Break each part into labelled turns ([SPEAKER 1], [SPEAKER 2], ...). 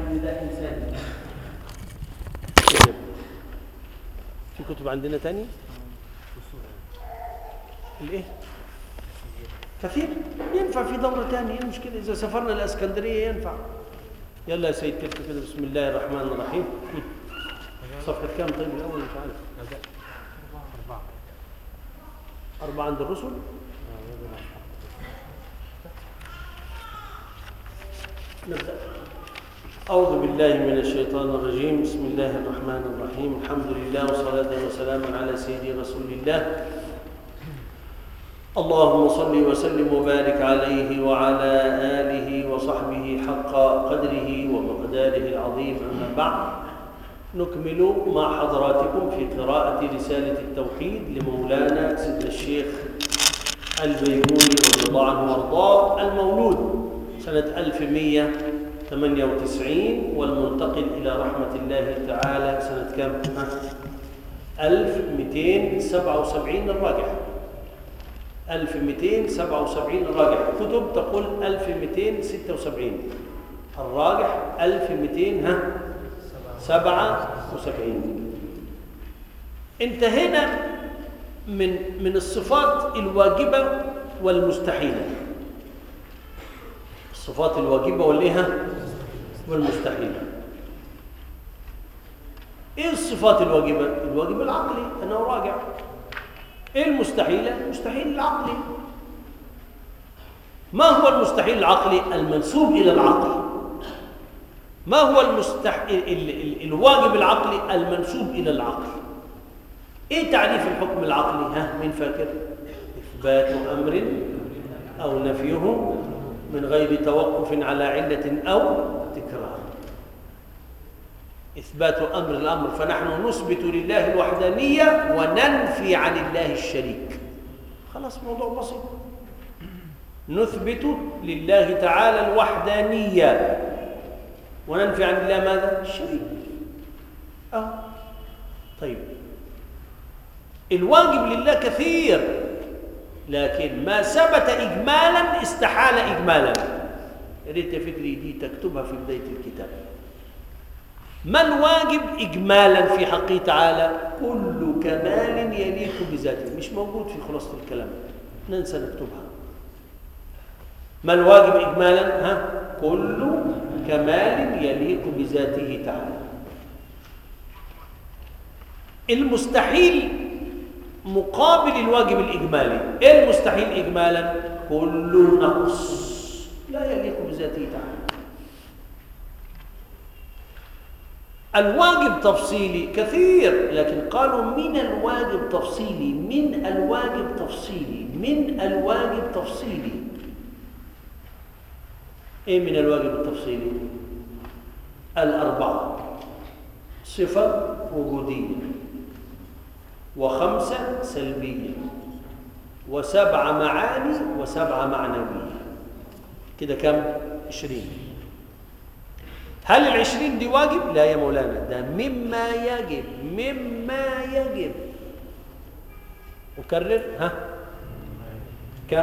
[SPEAKER 1] ان ده انسان. في كتب عندنا تاني الايه كثير ينفع في دورة تانية. ايه المشكلة إذا سافرنا الإسكندرية ينفع. يلا يا سيد كتب كده بسم الله الرحمن الرحيم. صفحة كام طيب الأول مش عارف. 4 عند الرسل. نبدأ. أعوذ بالله من الشيطان الرجيم. بسم الله الرحمن الرحيم. الحمد لله والصلاة والسلام على سيدي رسول الله. اللهم صل وسلم وبارك عليه وعلى آله وصحبه حق قدره ومقداره العظيم. أما بعد، نكمل مع حضراتكم في قراءة رسالة التوحيد لمولانا سيدنا الشيخ البيجوري رضي الله عنه وارضاه، المولود سنة 1198 والمنتقل إلى رحمة الله تعالى سنة كم؟ 1277 الراجح. 1277 الراجح. كتب تقول 1276 الراجح 1277. انتهينا من الصفات الواجبة والمستحيلة. الصفات الواجبة والمستحيلة. ايه الصفات الواجبة؟ الواجب العقلي أنا راجع. ايه المستحيلة؟ المستحيل العقلي. ما هو المستحيل العقلي؟ المنسوب إلى العقل. ما هو الواجب العقلي؟ المنسوب إلى العقل. ايه تعريف الحكم العقلي؟ مين فاكر؟ إثبات أمر أو نفيه من غير توقف على علة أو تكرار. إثبات أمر الأمر، فنحن نثبت لله الوحدانية وننفي عن الله الشريك. خلاص موضوع بسيط. نثبت لله تعالى الوحدانية وننفي عن الله ماذا؟ الشريك. طيب، الواجب لله كثير، لكن ما ثبت إجمالا استحال إجمالا. يا ريت يا فكري دي تكتبها في بداية الكتاب. ما الواجب إجمالا في حقه تعالى؟ كل كمال يليق بذاته. مش موجود في خلاصة الكلام، ننسى نكتبها. ما الواجب إجمالا؟ كل كمال يليق بذاته تعالى. المستحيل مقابل الواجب الإجمالي. إيه المستحيل إجمالا؟ كل نقص لا يليق بذاته تعالى. الواجب تفصيلي كثير، لكن قالوا من الواجب تفصيلي، من الواجب تفصيلي، من الواجب تفصيلي. ايه من الواجب التفصيلي؟ 4: صفة وجودية، 5 سلبية، 7 معاني، و7 معنوية. كده كم؟ 20. هل 20 دي واجب؟ لا يا مولانا، ده مما يجب. مما يجب. أكرر. كم؟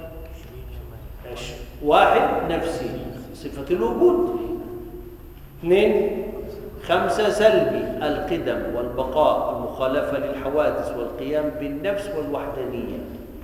[SPEAKER 1] 1 نفسي صفة الوجود. 2 5 سلبي القدم والبقاء والمخالفة للحوادث والقيام بالنفس والوحدانية.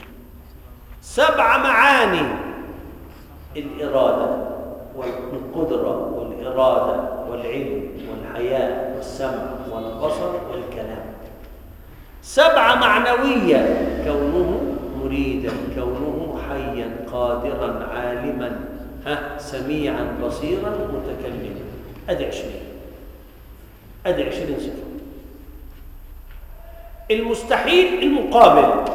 [SPEAKER 1] 7 معاني الإرادة والقدرة والإرادة والعلم والحياة والسمع والبصر والكلام. 7 معنوية: كونه مريدا، كونه حيا قادرا عالما سميعا بصيرا متكلما. أدي 20. أدي 20 صفة. المستحيل المقابل: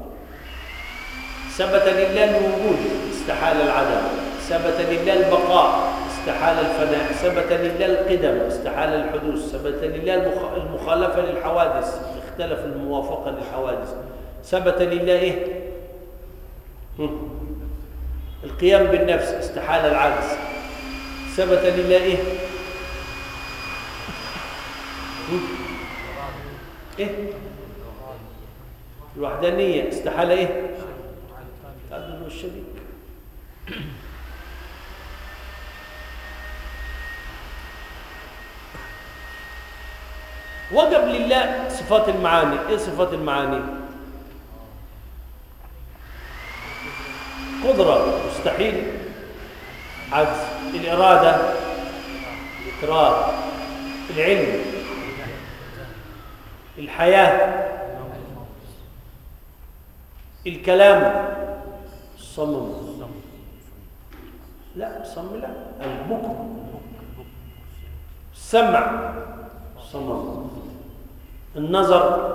[SPEAKER 1] ثبت لله الوجود استحال العدم، ثبت لله البقاء استحال الفناء، ثبت لله القدم استحال الحدوث، ثبت لله المخالفة للحوادث اختلف الموافقة للحوادث، ثبت لله القيام بالنفس استحال العجز، ثبت لله الوحدانية استحال تعدد الشريك. وقبل الله صفات المعاني. إيه صفات المعاني؟ قدرة مستحيل، عجز، الإرادة، الإكراه، العلم، الحياة، الكلام، الصمم، لا الصمم لا، البكم، السمع، الصمم، النظر،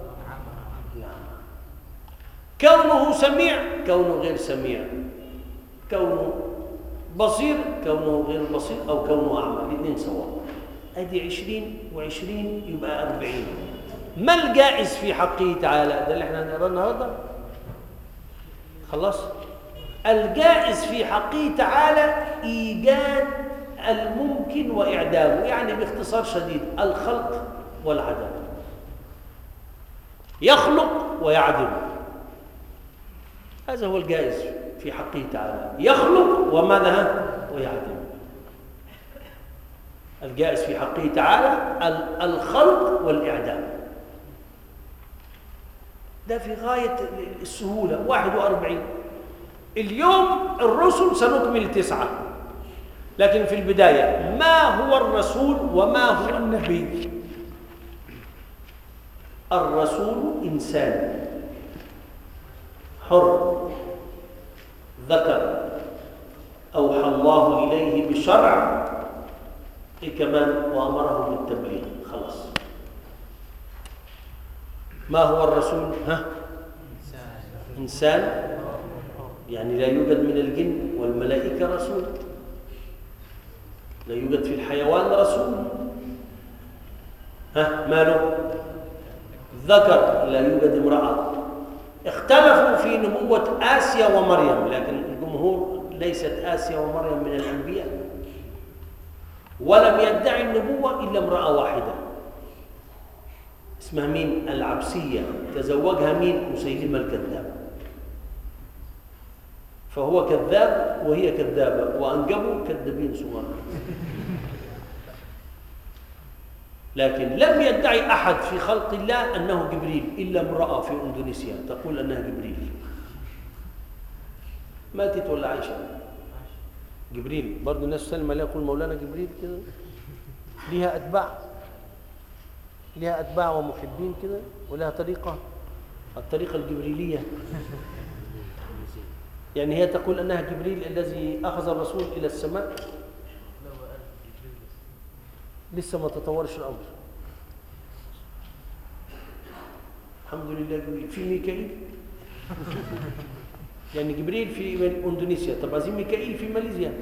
[SPEAKER 1] كونه سميع، كونه غير سميع، كونه بصير، كونه غير بصير، أو كونه أعمى، الاثنين سواء. أدي 20 و20 يبقى 40. ما الجائز في حقه تعالى؟ ده اللي احنا هنقراه النهارده. خلاص. الجائز في حقه تعالى إيجاد الممكن وإعدامه، يعني باختصار شديد الخلق والعدم. يخلق ويعدم، هذا هو الجائز في حقه تعالى. يخلق وماذا؟ ويعدم. الجائز في حقه تعالى الخلق والإعدام. ده في غاية السهولة. 41. اليوم الرسل سنكمل 9، لكن في البداية ما هو الرسول وما هو النبي؟ الرسول إنسان حر ذكر أوحى الله إليه بشرع، إيه كمان؟ وأمره بالتبليغ. خلاص. ما هو الرسول؟ إنسان، يعني لا يوجد من الجن والملائكة رسول، لا يوجد في الحيوان رسول. ماله؟ ذكر، لا يوجد امرأة. اختلفوا في نبوة آسيا ومريم، لكن الجمهور ليست آسيا ومريم من الأنبياء، ولم يدعي النبوة إلا امرأة واحدة اسمها مين؟ العبسية. تزوجها مين؟ مسيلمة الكذاب. فهو كذاب وهي كذابة، وأنجبوا كذابين صغار. لكن لم يدعي أحد في خلق الله أنه جبريل إلا امرأة في إندونيسيا تقول أنها جبريل. ماتت ولا عايشة؟ جبريل. برضو الناس سلمى لا يقول مولانا جبريل كده، ليها أتباع، ليها أتباع ومحبين كده، ولها طريقة، الطريقة الجبريلية. يعني هي تقول أنها جبريل الذي أخذ الرسول إلى السماء. لسه ما تطورش الأمر. الحمد لله. جبريل في ميكائيل. يعني جبريل في إندونيسيا، طب عايزين ميكائيل في ماليزيا.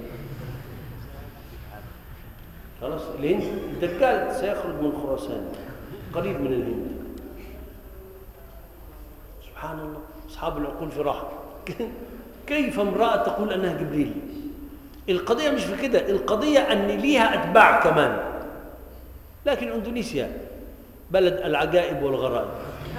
[SPEAKER 1] خلاص. الهند الدجال سيخرج من خراسان قريب من الهند. سبحان الله، أصحاب العقول في راحة. كيف امرأة تقول أنها جبريل؟ القضية مش في كده، القضية أن ليها أتباع كمان. لكن إندونيسيا بلد العجائب والغرائب.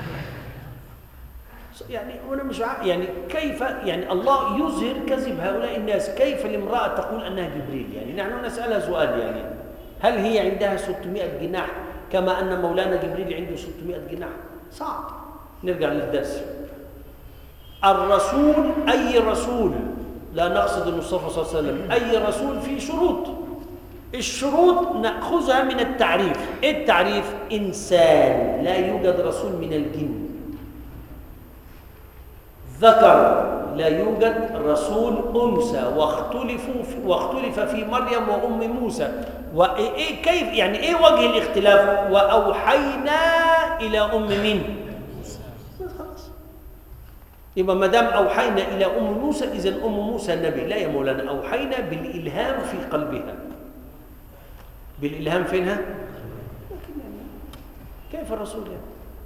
[SPEAKER 1] يعني أنا مش يعني كيف يعني الله يظهر كذب هؤلاء الناس؟ كيف الامرأة تقول أنها جبريل؟ يعني نحن نسألها سؤال، يعني هل هي عندها 600 جناح كما أن مولانا جبريل عنده 600 جناح؟ صعب. نرجع للدرس. الرسول، أي رسول، لا نقصد المصطفى صلى الله عليه وسلم، أي رسول فيه شروط. الشروط نأخذها من التعريف. إيه التعريف؟ إنسان، لا يوجد رسول من الجن. ذكر، لا يوجد رسول أنثى، واختلف في مريم وأم موسى. وإيه كيف يعني إيه وجه الاختلاف؟ وأوحينا إلى أم مين؟ خلاص. يبقى ما دام أوحينا إلى أم موسى، إذن أم موسى النبي. لا يا مولانا، أوحينا بالإلهام في قلبها. بالإلهام فينها؟ كيف الرسول يعني؟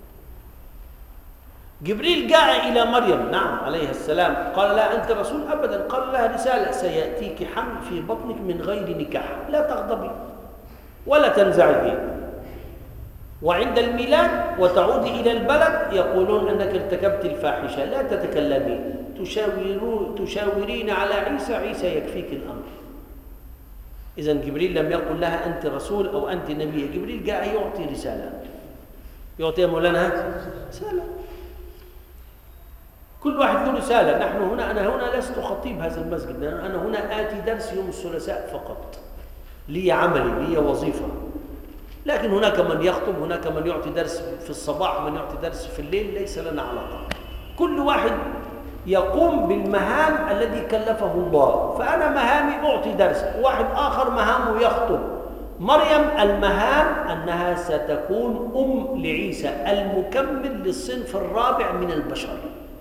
[SPEAKER 1] جبريل جاء إلى مريم، نعم عليها السلام، قال لا أنت رسول؟ أبدا. قال لها رسالة: سيأتيك حمل في بطنك من غير نكاح، لا تغضبي ولا تنزعجي، وعند الميلاد وتعودي إلى البلد يقولون أنك ارتكبت الفاحشة، لا تتكلمي، تشاورين على عيسى، عيسى يكفيك الأمر. إذن جبريل لم يقل لها أنت رسول أو أنت نبي، جبريل جاء يعطي رسالة. يعطيها مولانا رسالة. كل واحد له رسالة. نحن هنا، أنا هنا لست خطيب هذا المسجد، أنا هنا آتي درس يوم الثلاثاء فقط، لي عملي، لي وظيفة. لكن هناك من يخطب، هناك من يعطي درس في الصباح، من يعطي درس في الليل، ليس لنا علاقة. كل واحد يقوم بالمهام الذي كلفه الله. فأنا مهامي أعطي درس، واحد آخر مهامه يخطب. مريم المهام أنها ستكون أم لعيسى المكمل للصنف الرابع من البشر،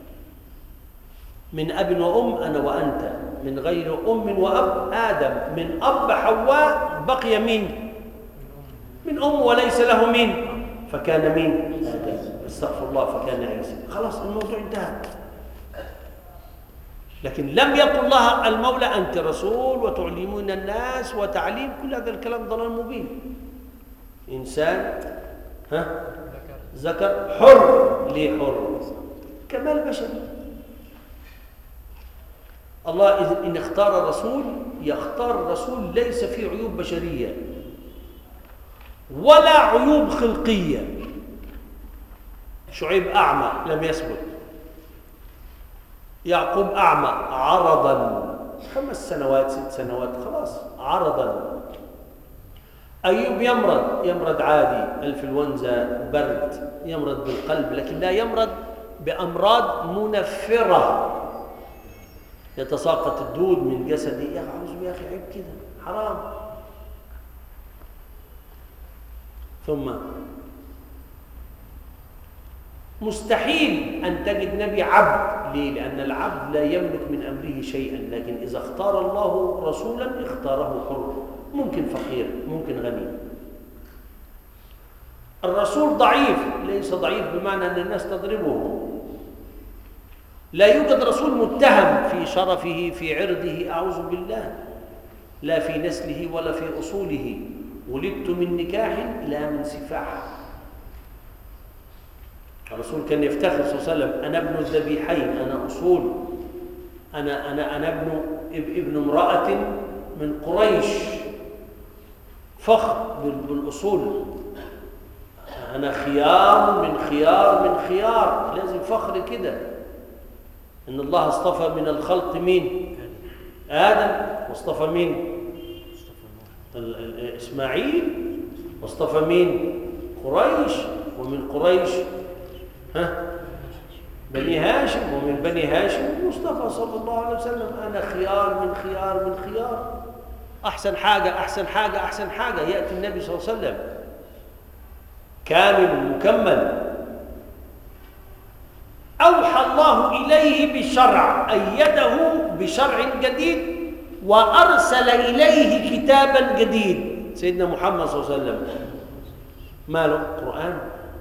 [SPEAKER 1] من أب وأم أنا وأنت، من غير أم وأب آدم، من أب حواء بقي مين؟ من أم وليس له مين؟ فكان مين؟ آدم. استغفر الله، فكان عيسى. خلاص الموضوع انتهى. لكن لم يقل الله المولى أنت رسول وتعلمون الناس وتعليم، كل هذا الكلام ضلال مبين. إنسان ذكر حر، ليه حر؟ كمال بشري. الله إن اختار رسول يختار رسول ليس فيه عيوب بشرية ولا عيوب خلقية. شعيب أعمى لم يثبت، يعقوب أعمى عرضا 5 سنوات 6 سنوات خلاص عرضا. أيوب يمرض عادي، الإنفلونزا، برد، يمرض بالقلب، لكن لا يمرض بأمراض منفرة يتساقط الدود من جسدي. يا أخي عيب كده، حرام. ثم مستحيل أن تجد نبي عبد. ليه؟ لأن العبد لا يملك من أمره شيئا، لكن إذا اختار الله رسولا اختاره حر، ممكن فقير، ممكن غني. الرسول ضعيف، ليس ضعيف بمعنى أن الناس تضربه. لا يوجد رسول متهم في شرفه، في عرضه، أعوذ بالله، لا في نسله ولا في أصوله. ولدت من نكاح لا من سفاح. الرسول كان يفتخر صلى الله عليه وسلم: أنا ابن الذبيحين، أنا أصول، أنا ابن امرأة من قريش، فخر بالأصول. أنا خيار من خيار من خيار، لازم فخر كده. إن الله اصطفى من الخلق مين؟ آدم. واصطفى مين؟ إسماعيل. واصطفى مين؟ قريش. ومن قريش بني هاشم، ومن بني هاشم المصطفى صلى الله عليه وسلم. أنا خيار من خيار من خيار. أحسن حاجة أحسن حاجة أحسن حاجة. يأتي النبي صلى الله عليه وسلم كامل مكمل، أوحى الله إليه بالشرع، أيده بشرع جديد، وأرسل إليه كتابا جديد. سيدنا محمد صلى الله عليه وسلم ماله؟ قرآن،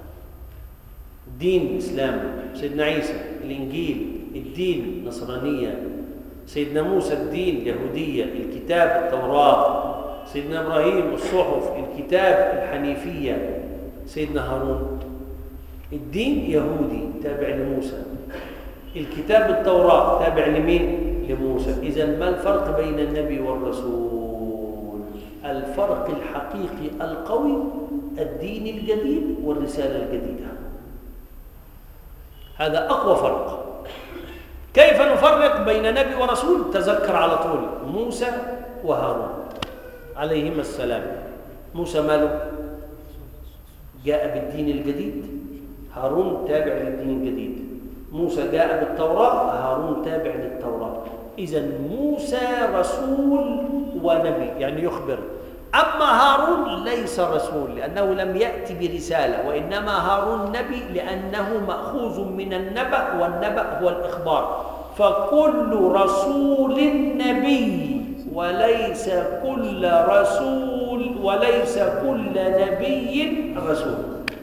[SPEAKER 1] دين الإسلام. سيدنا عيسى الإنجيل، الدين نصرانية. سيدنا موسى الدين يهودية، الكتاب التوراة. سيدنا إبراهيم الصحف، الكتاب الحنيفية. سيدنا هارون الدين يهودي تابع لموسى، الكتاب التوراة تابع لمين؟ لموسى. إذن ما الفرق بين النبي والرسول؟ الفرق الحقيقي القوي الدين الجديد والرسالة الجديدة. هذا أقوى فرق. كيف نفرق بين نبي ورسول؟ تذكر على طول موسى وهارون عليهما السلام. موسى ماله؟ جاء بالدين الجديد، هارون تابع للدين الجديد. موسى جاء بالتوراة، هارون تابع للتوراة. إذن موسى رسول ونبي، يعني يخبر. أما هارون ليس رسول لأنه لم يأتي برسالة، وإنما هارون نبي لأنه مأخوذ من النبأ، والنبأ هو الإخبار. فكل رسول نبي، وليس كل رسول وليس كل نبي رسول.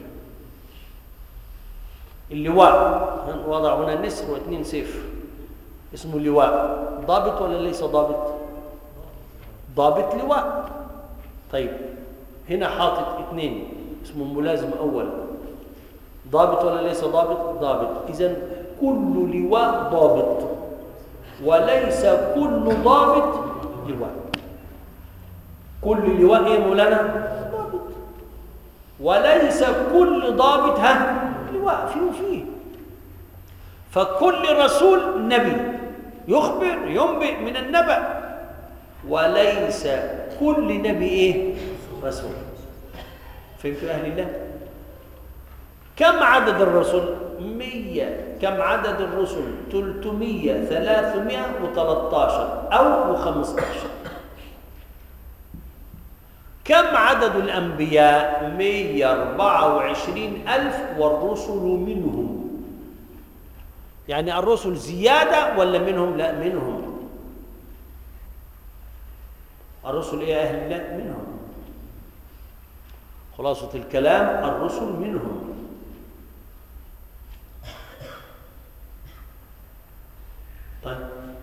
[SPEAKER 1] اللواء وضع هنا نسر و2 سيف، اسمه لواء. ضابط ولا ليس ضابط؟ ضابط لواء. طيب هنا حاطط 2 اسمه ملازم أول. ضابط ولا ليس ضابط؟ ضابط. إذن كل لواء ضابط، وليس كل ضابط لواء. كل لواء إيه مولانا؟ ضابط. وليس كل ضابط لواء فيه وفيه. فكل رسول نبي يخبر ينبئ من النبأ، وليس كل نبي رسول. فهمتوا أهل الله؟ كم عدد الرسل؟ 100. كم عدد الرسل؟ 300 313 أو 15. كم عدد الأنبياء؟ 124,000 والرسل منهم. يعني الرسل زيادة ولا منهم؟ لا، منهم. الرسل يا أهل الله منهم. خلاصة الكلام الرسل منهم. طيب،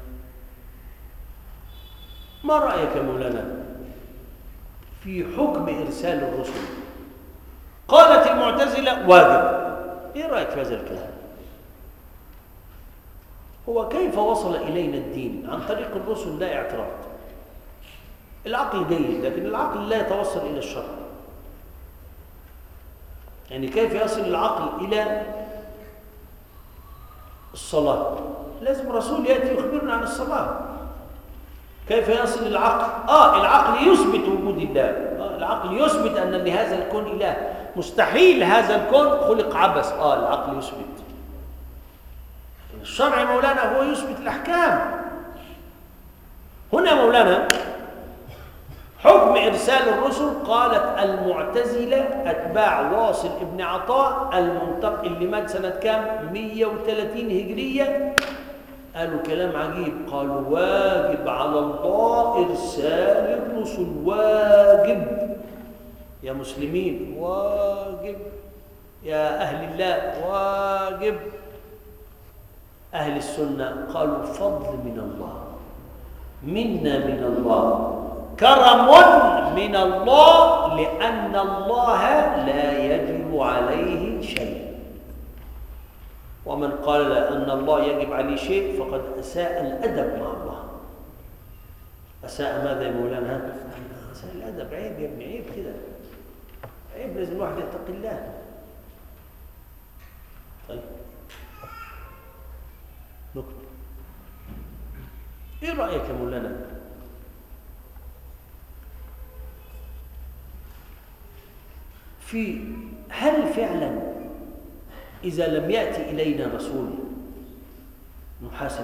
[SPEAKER 1] ما رأيك يا مولانا في حكم إرسال الرسل؟ قالت المعتزلة واجب. إيه رأيك في هذا الكلام؟ هو كيف وصل إلينا الدين؟ عن طريق الرسل لا اعتراض. العقل جيد، لكن العقل لا يتوصل إلى الشرع. يعني كيف يصل العقل إلى الصلاة؟ لازم رسول يأتي يخبرنا عن الصلاة. كيف يصل العقل؟ العقل يثبت وجود الله. العقل يثبت أن لهذا الكون إله. مستحيل هذا الكون خلق عبث. العقل يثبت. الشرع مولانا هو يثبت الأحكام. هنا مولانا حكم إرسال الرسل، قالت المعتزلة أتباع واصل ابن عطاء المنتقل اللي مات سنة كام؟ 130 هجرية. قالوا كلام عجيب، قالوا واجب على الله إرسال الرسل. واجب يا مسلمين، واجب يا أهل الله، واجب. أهل السنة قالوا فضل من الله، منا من الله، كرم من الله، لأن الله لا يجب عليه شيء. ومن قال أن الله يجب عليه شيء فقد أساء الأدب مع الله. أساء ماذا يا مولانا؟ أساء الأدب. عيب يا ابني، عيب كده، عيب. لازم الواحد يتقي الله. طيب، نكمل. إيه رأيك يا مولانا في هل فعلا إذا لم يأتي إلينا رسول نحاسب؟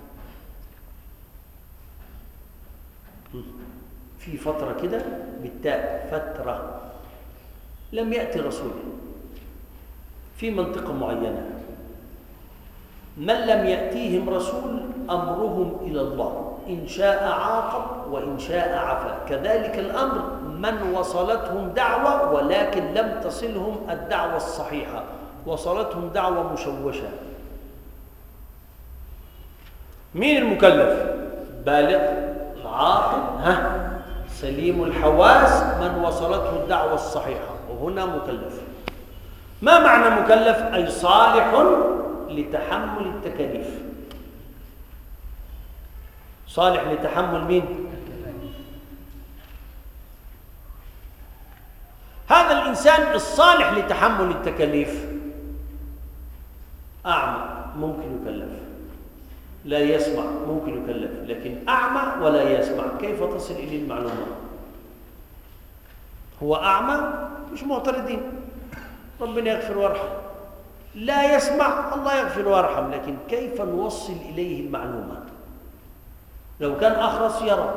[SPEAKER 1] في فترة كده بالتاء، فترة لم يأتي رسول في منطقة معينة، من لم يأتيهم رسول أمرهم إلى الله، إن شاء عاقب وإن شاء عفا. كذلك الأمر من وصلتهم دعوة ولكن لم تصلهم الدعوة الصحيحة، وصلتهم دعوة مشوشة. مين المكلف؟ بالغ عاقل سليم الحواس، من وصلته الدعوة الصحيحة، وهنا مكلف. ما معنى مكلف؟ أي صالح لتحمل التكاليف. صالح لتحمل مين؟ هذا الإنسان الصالح لتحمل التكاليف. أعمى ممكن يكلف، لا يسمع ممكن يكلف، لكن أعمى ولا يسمع كيف تصل إليه المعلومة؟ هو أعمى مش معترضين، ربنا يغفر ويرحم. لا يسمع، الله يغفر ويرحم، لكن كيف نوصل إليه المعلومة؟ لو كان أخرس يرى،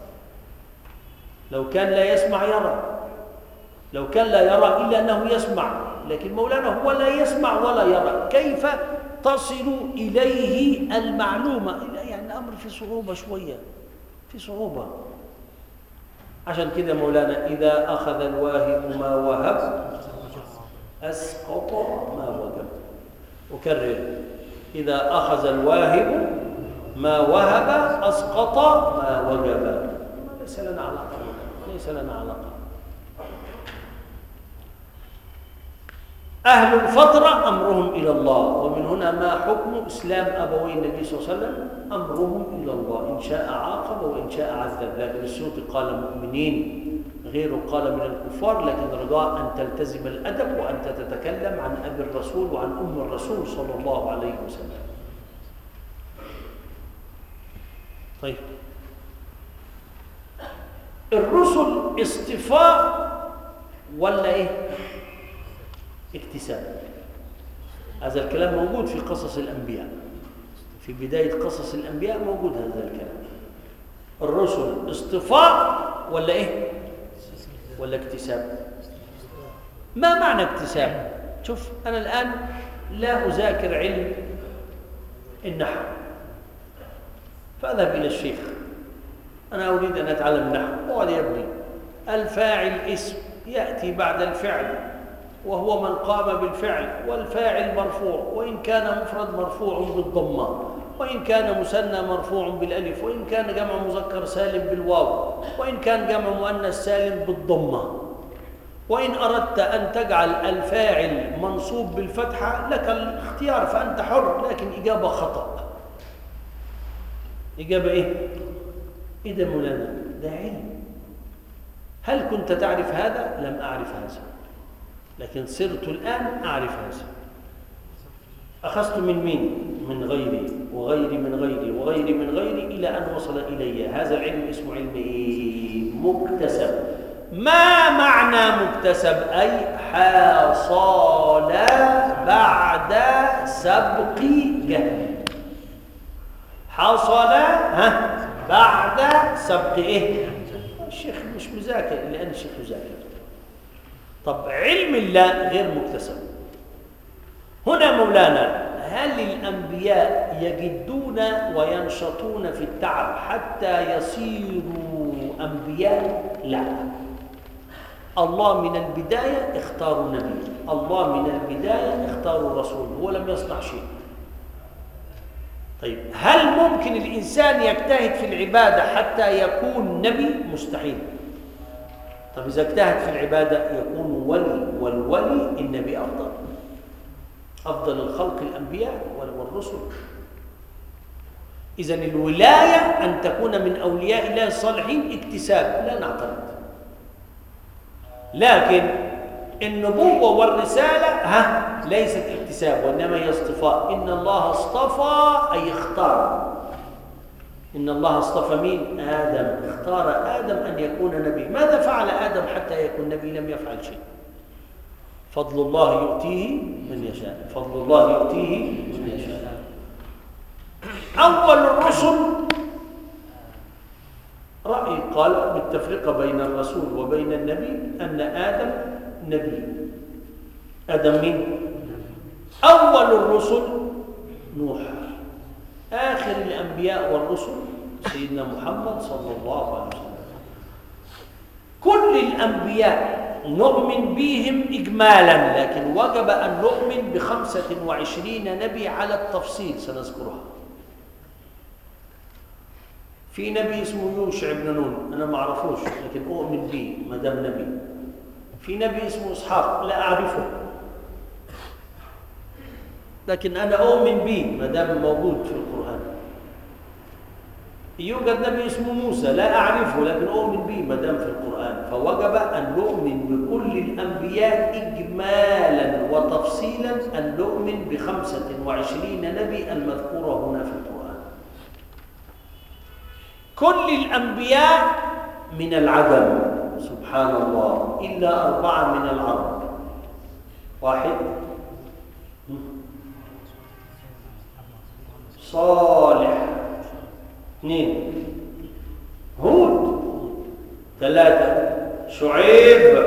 [SPEAKER 1] لو كان لا يسمع يرى، لو كان لا يرى إلا أنه يسمع، لكن مولانا هو لا يسمع ولا يرى. كيف تصل إليه المعلومة؟ يعني الأمر في صعوبة شوية، في صعوبة. عشان كده مولانا إذا أخذ الواهب ما وهب أسقط ما وجب. أكرر، إذا أخذ الواهب ما وهب أسقط ما وجب. ليس لنا علاقة، ليس لنا علاقة. أهل الفترة أمرهم إلى الله، ومن هنا ما حكم إسلام أبوي النبي صلى الله عليه وسلم؟ أمرهم إلى الله، إن شاء عاقب وإن شاء عذب. لكن السيوطي قال مؤمنين غيره قال من الكفار، لكن رجاء أن تلتزم الأدب وأنت تتكلم عن أبي الرسول وعن أم الرسول صلى الله عليه وسلم. طيب، الرسل اصطفاء ولا إيه؟ اكتساب. هذا الكلام موجود في قصص الأنبياء، في بداية قصص الأنبياء موجود هذا الكلام. الرسل اصطفاء ولا إيه؟ ولا اكتساب؟ ما معنى اكتساب؟ شوف، أنا الآن لا أذاكر علم النحو، فأذهب إلى الشيخ، أنا أريد أن أتعلم النحو، وقال يبني الفاعل اسم يأتي بعد الفعل وهو من قام بالفعل، والفاعل مرفوع، وإن كان مفرد مرفوع بالضمة، وإن كان مثنى مرفوع بالألف، وإن كان جمع مذكر سالم بالواو، وإن كان جمع مؤنث سالم بالضمة. وإن أردت أن تجعل الفاعل منصوب بالفتحة لك الاختيار، فأنت حر، لكن إجابة خطأ. إجابة إيه؟ إيه ده مولانا؟ ده علم. هل كنت تعرف هذا؟ لم أعرف هذا، لكن صرت الآن أعرف هذا. أخذت من مين؟ من غيري وغيري من غيري وغيري من غيري إلى أن وصل إلي. هذا العلم اسمه علم إيه؟ مكتسب. ما معنى مكتسب؟ أي حصل بعد سبق جهل. حصل بعد سبق إيه؟ الشيخ مش مذاكر، لأن الشيخ مذاكر. طب علم الله غير مكتسب. هنا مولانا، هل الأنبياء يجدون وينشطون في التعب حتى يصيروا أنبياء؟ لا. الله من البداية اختار نبي، الله من البداية اختار رسول، هو لم يصنع شيء. طيب، هل ممكن الإنسان يجتهد في العبادة حتى يكون نبي؟ مستحيل. طب إذا اجتهد في العبادة يكون ولي، والولي النبي أفضل. أفضل الخلق الأنبياء والرسل. إذن الولاية أن تكون من أولياء الله الصالحين اكتساب، لا نعترض. لكن النبوة والرسالة ليست اكتساب، وإنما هي اصطفاء. إن الله اصطفى أي اختار. إن الله اصطفى مين؟ آدم. اختار آدم أن يكون نبي. ماذا فعل آدم حتى يكون نبي؟ لم يفعل شيء. فضل الله يؤتيه من يشاء، فضل الله يؤتيه من يشاء. أول الرسل رأي قال بالتفرقة بين الرسول وبين النبي أن آدم نبي. آدم مين؟ أول الرسل نوح. آخر الأنبياء والرسل سيدنا محمد صلى الله عليه وسلم. كل الأنبياء نؤمن بهم إجمالا، لكن وجب أن نؤمن ب25 نبي على التفصيل سنذكرها. في نبي اسمه يوشع بن نون، أنا ما أعرفوش لكن أؤمن به ما دام نبي. في نبي اسمه إسحاق، لا أعرفه لكن أنا أؤمن به ما دام موجود في القرآن. يوجد نبي اسمه موسى، لا أعرفه لكن أؤمن به ما دام في القرآن. فوجب أن نؤمن بكل الأنبياء إجمالا وتفصيلا، أن نؤمن ب25 نبي المذكورة هنا في القرآن. كل الأنبياء من العدم سبحان الله، إلا 4 من العرب. 1 صالح، 2 هود، 3 شعيب،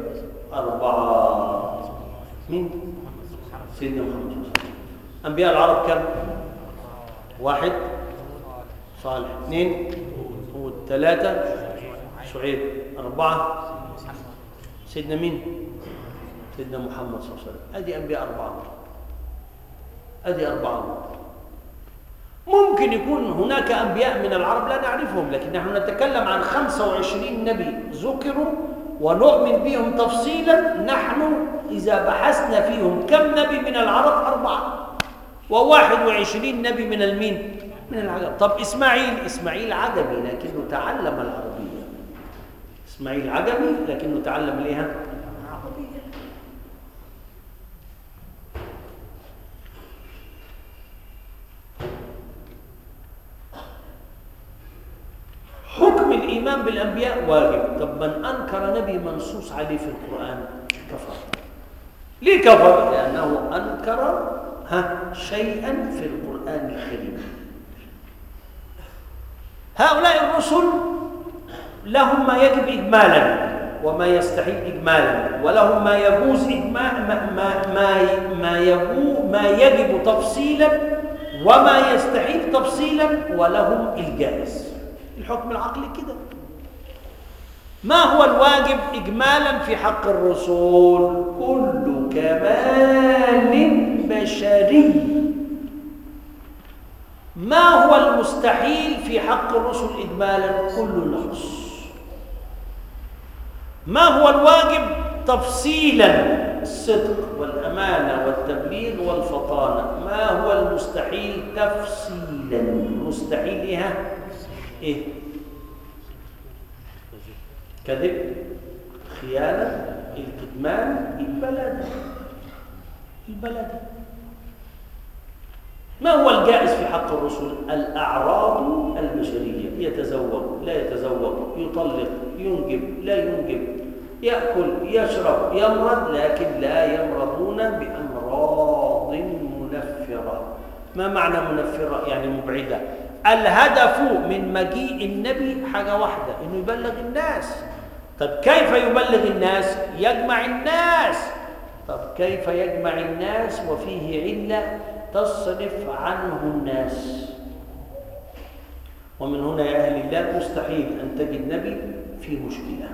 [SPEAKER 1] 4 مين؟ سيدنا محمد صلى الله عليه وسلم. أنبياء العرب كم؟ 1 صالح، 2 هود، 3 شعيب، 4 سيدنا مين؟ سيدنا محمد صلى الله عليه وسلم. أدي أنبياء 4. أدي 4. ممكن يكون هناك أنبياء من العرب لا نعرفهم، لكن نحن نتكلم عن 25 نبي ذكروا ونؤمن بهم تفصيلا. نحن إذا بحثنا فيهم كم نبي من العرب؟ 4، و21 نبي من المين؟ من العجم. طب إسماعيل عجمي لكنه تعلم العربية. إسماعيل عجمي لكنه تعلم ليها عربية. حكم الإيمان بالأنبياء واجب. طب من أنكر نبي منصوص عليه في القرآن كفر. ليه كفر؟ لأنه أنكر شيئا في القرآن الكريم. هؤلاء الرسل لهم ما يجب إجمالا وما يستحيل إجمالا، ولهم ما يجوز ما يجب تفصيلا وما يستحيل تفصيلا، ولهم الجائز. الحكم العقلي كده. ما هو الواجب إجمالا في حق الرسول؟ كل كمال بشري. ما هو المستحيل في حق الرسل إجمالا؟ كل نقص. ما هو الواجب تفصيلا؟ الصدق والأمانة والتبليغ والفطانة. ما هو المستحيل تفصيلا؟ مستحيل إيه؟ كذب، خيانة، الكتمان، البلد. ما هو الجائز في حق الرسل؟ الأعراض البشرية. يتزوج، لا يتزوج، يطلق، ينجب، لا ينجب، يأكل، يشرب، يمرض، لكن لا يمرضون بأمراض منفرة. ما معنى منفرة؟ يعني مبعدة. الهدف من مجيء النبي حاجة واحدة، إنه يبلغ الناس. طب كيف يبلغ الناس؟ يجمع الناس. طب كيف يجمع الناس وفيه علة تصرف عنه الناس؟ ومن هنا يا أهل الله مستحيل أن تجد نبي في مشكلة.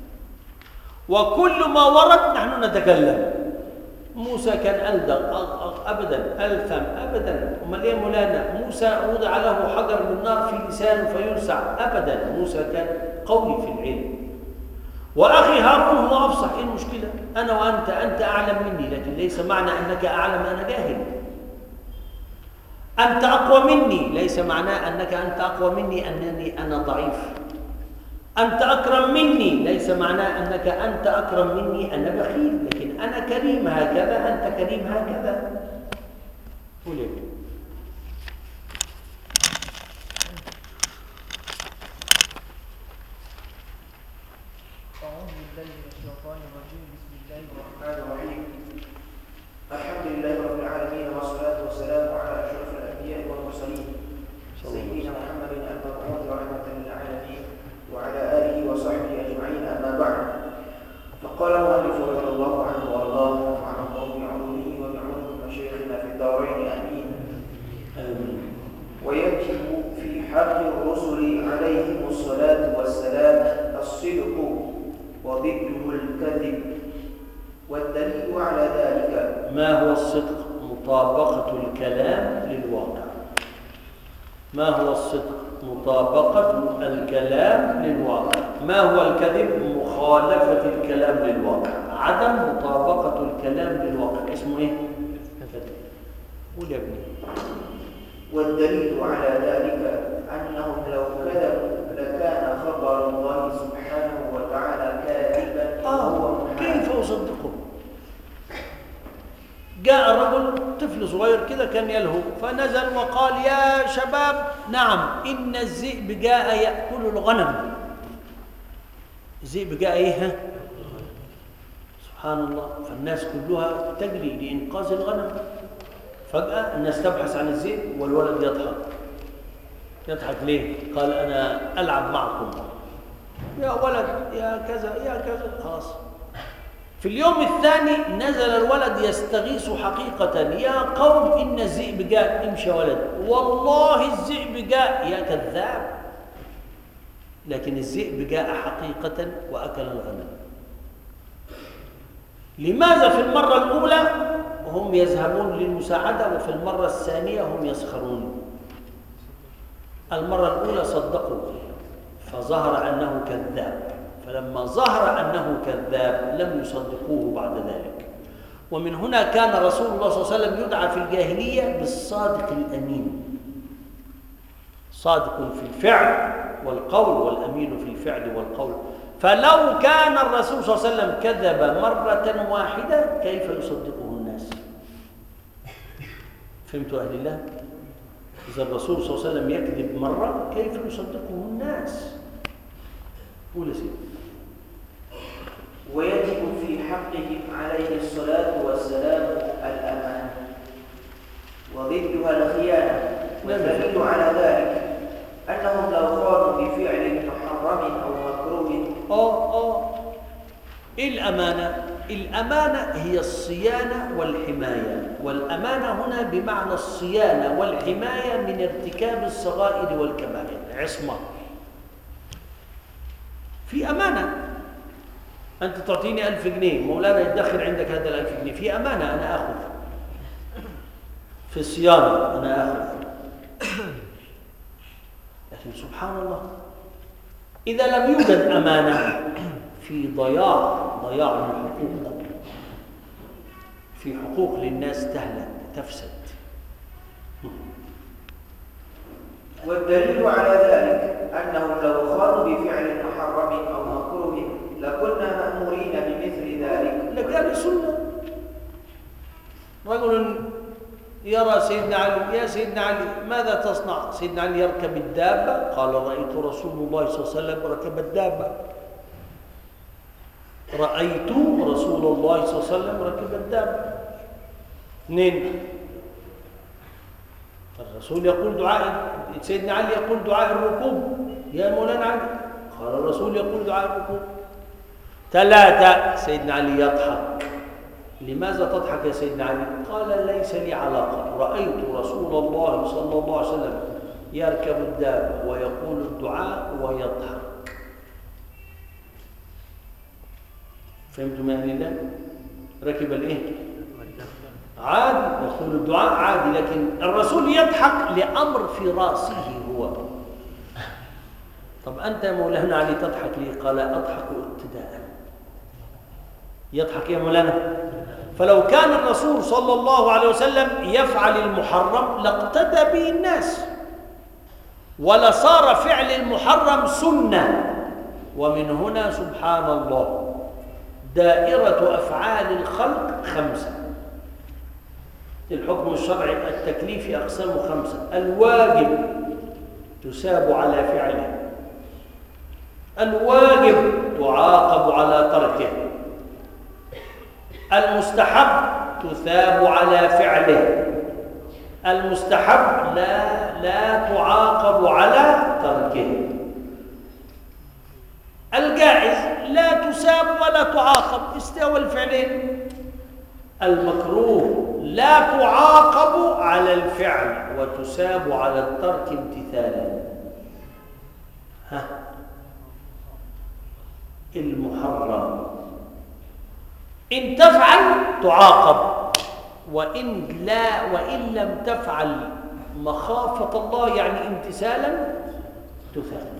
[SPEAKER 1] وكل ما ورد نحن نتكلم. موسى كان ألدغ أبدا، ألثم أبدا. أمال إيه مولانا؟ موسى وضع له حجر من نار في لسانه فيلسع أبدا. موسى كان قوي في العلم. وأخي هارون هو أفصح. إيه المشكلة؟ أنا وأنت، أنت أعلم مني، لكن ليس معنى أنك أعلم أنا جاهل. أنت أقوى مني، ليس معناه أنك أنت أقوى مني أنني أنا ضعيف. أنت أكرم مني، ليس معناه أنك أنت أكرم مني أنا بخيل. لكن أنا كريم هكذا، أنت كريم هكذا. قولي.
[SPEAKER 2] أعوذ بالله من الشيطان الرجيم. بسم الله الرحمن الرحيم.
[SPEAKER 3] الحمد لله رب العالمين، والصلاة والسلام على أشرف الأنبياء والمرسلين سيدنا محمد المبعوث رحمة للعالمين وعلى آله وصحبه أجمعين. أما بعد، فقال المؤلف رضي الله عنه وارضاه وعن الله بعلومه وبعلوم مشايخنا في الدارين آمين. ويجب في حق الرسل عليهم الصلاة والسلام الصدق وضده الكذب، والدليل على ذلك.
[SPEAKER 1] ما هو الصدق؟ مطابقة الكلام للواقع. ما هو الصدق؟ مطابقة الكلام للواقع. ما هو الكذب؟ مخالفة الكلام للواقع. عدم مطابقة الكلام للواقع اسمه ايه؟ كذب. قول يا ابني.
[SPEAKER 3] والدليل على ذلك أنهم لو كذبوا لكان خبر الله سبحانه وتعالى كاذبا.
[SPEAKER 1] كيف أصدقه؟ جاء رجل طفل صغير كده كان يلهو، فنزل وقال: يا شباب، نعم، إن الذئب جاء يأكل الغنم. الذئب جاء إيه؟ سبحان الله. فالناس كلها تجري لإنقاذ الغنم. فجأة الناس تبحث عن الذئب والولد يضحك ليه؟ قال: أنا ألعب معكم يا ولد، يا كذا يا كذا. خلاص. في اليوم الثاني نزل الولد يستغيث حقيقة: يا قوم، إن الذئب جاء. امشي يا ولد، والله الذئب جاء. يا كذاب. لكن الذئب جاء حقيقة وأكل الغنم. لماذا في المرة الأولى هم يذهبون للمساعدة وفي المرة الثانية هم يسخرون؟ المرة الأولى صدقوا فظهر أنه كذاب، فلما ظهر أنه كذاب لم يصدقوه بعد ذلك. ومن هنا كان رسول الله صلى الله عليه وسلم يدعى في الجاهلية بالصادق الأمين. صادق في الفعل والقول، والأمين في الفعل والقول. فلو كان الرسول صلى الله عليه وسلم كذب مرة واحدة كيف يصدقه الناس؟ فهمتوا أهل الله؟ إذا الرسول صلى الله عليه وسلم يكذب مرة كيف يصدقه الناس؟ قول سيدي.
[SPEAKER 3] ويجب في حقهم عليه الصلاة والسلام الأمان وضدها الخيانة، والدليل على ذلك أنهم لو خانوا بفعل محرم أو مكروه.
[SPEAKER 1] إيه الأمانة؟ الأمانة هي الصيانة والحماية، والأمانة هنا بمعنى الصيانة والحماية من ارتكاب الصغائر والكبائر، عصمة. في أمانة، أنت تعطيني 1000 جنيه، مولانا يدخل عندك هذا 1000 جنيه، في أمانة أنا أخذ، في الصيانة أنا أخذ. لكن سبحان الله إذا لم يوجد أمانة في ضياع الحقوق، في حقوق للناس تهلك تفسد.
[SPEAKER 3] والدليل على ذلك أنهم لو خانوا بفعل محرم أو مكروه لكنا مأمورين بمثل ذلك.
[SPEAKER 1] لكان سنة. رجل يرى سيدنا علي: يا سيدنا علي ماذا تصنع؟ سيدنا علي يركب الدابة، قال: رأيت رسول الله صلى الله عليه وسلم ركب الدابة. رأيت رسول الله صلى الله عليه وسلم ركب الدابة. 2 الرسول يقول دعاء، سيدنا علي يقول دعاء الركوب. يا مولانا علي، قال: الرسول يقول دعاء الركوب. 3 سيدنا علي يضحك. لماذا تضحك يا سيدنا علي؟ قال: ليس لي علاقة، رأيت رسول الله صلى الله عليه وسلم يركب الدابة ويقول الدعاء ويضحك. فهمتم يا أهل الله؟ ركب الإيه؟ عادي، يقول الدعاء عادي، لكن الرسول يضحك لأمر في رأسه هو. طب أنت يا مولانا علي تضحك ليه؟ قال: أضحك ابتداء. يضحك يا مولانا. فلو كان الرسول صلى الله عليه وسلم يفعل المحرم لاقتدى به الناس، ولصار فعل المحرم سنة. ومن هنا سبحان الله دائرة أفعال الخلق 5. الحكم الشرعي التكليفي أقسامه 5. الواجب تساب على فعله، الواجب تعاقب على تركه، المستحب تثاب على فعله، المستحب لا تعاقب على تركه، الجائز لا تساب ولا تعاقب، استوى الفعلين، المكروه لا تعاقب على الفعل وتساب على الترك امتثالا. المحرم إن تفعل تعاقب، وإن لم تفعل مخافة الله يعني امتثالا تثاب.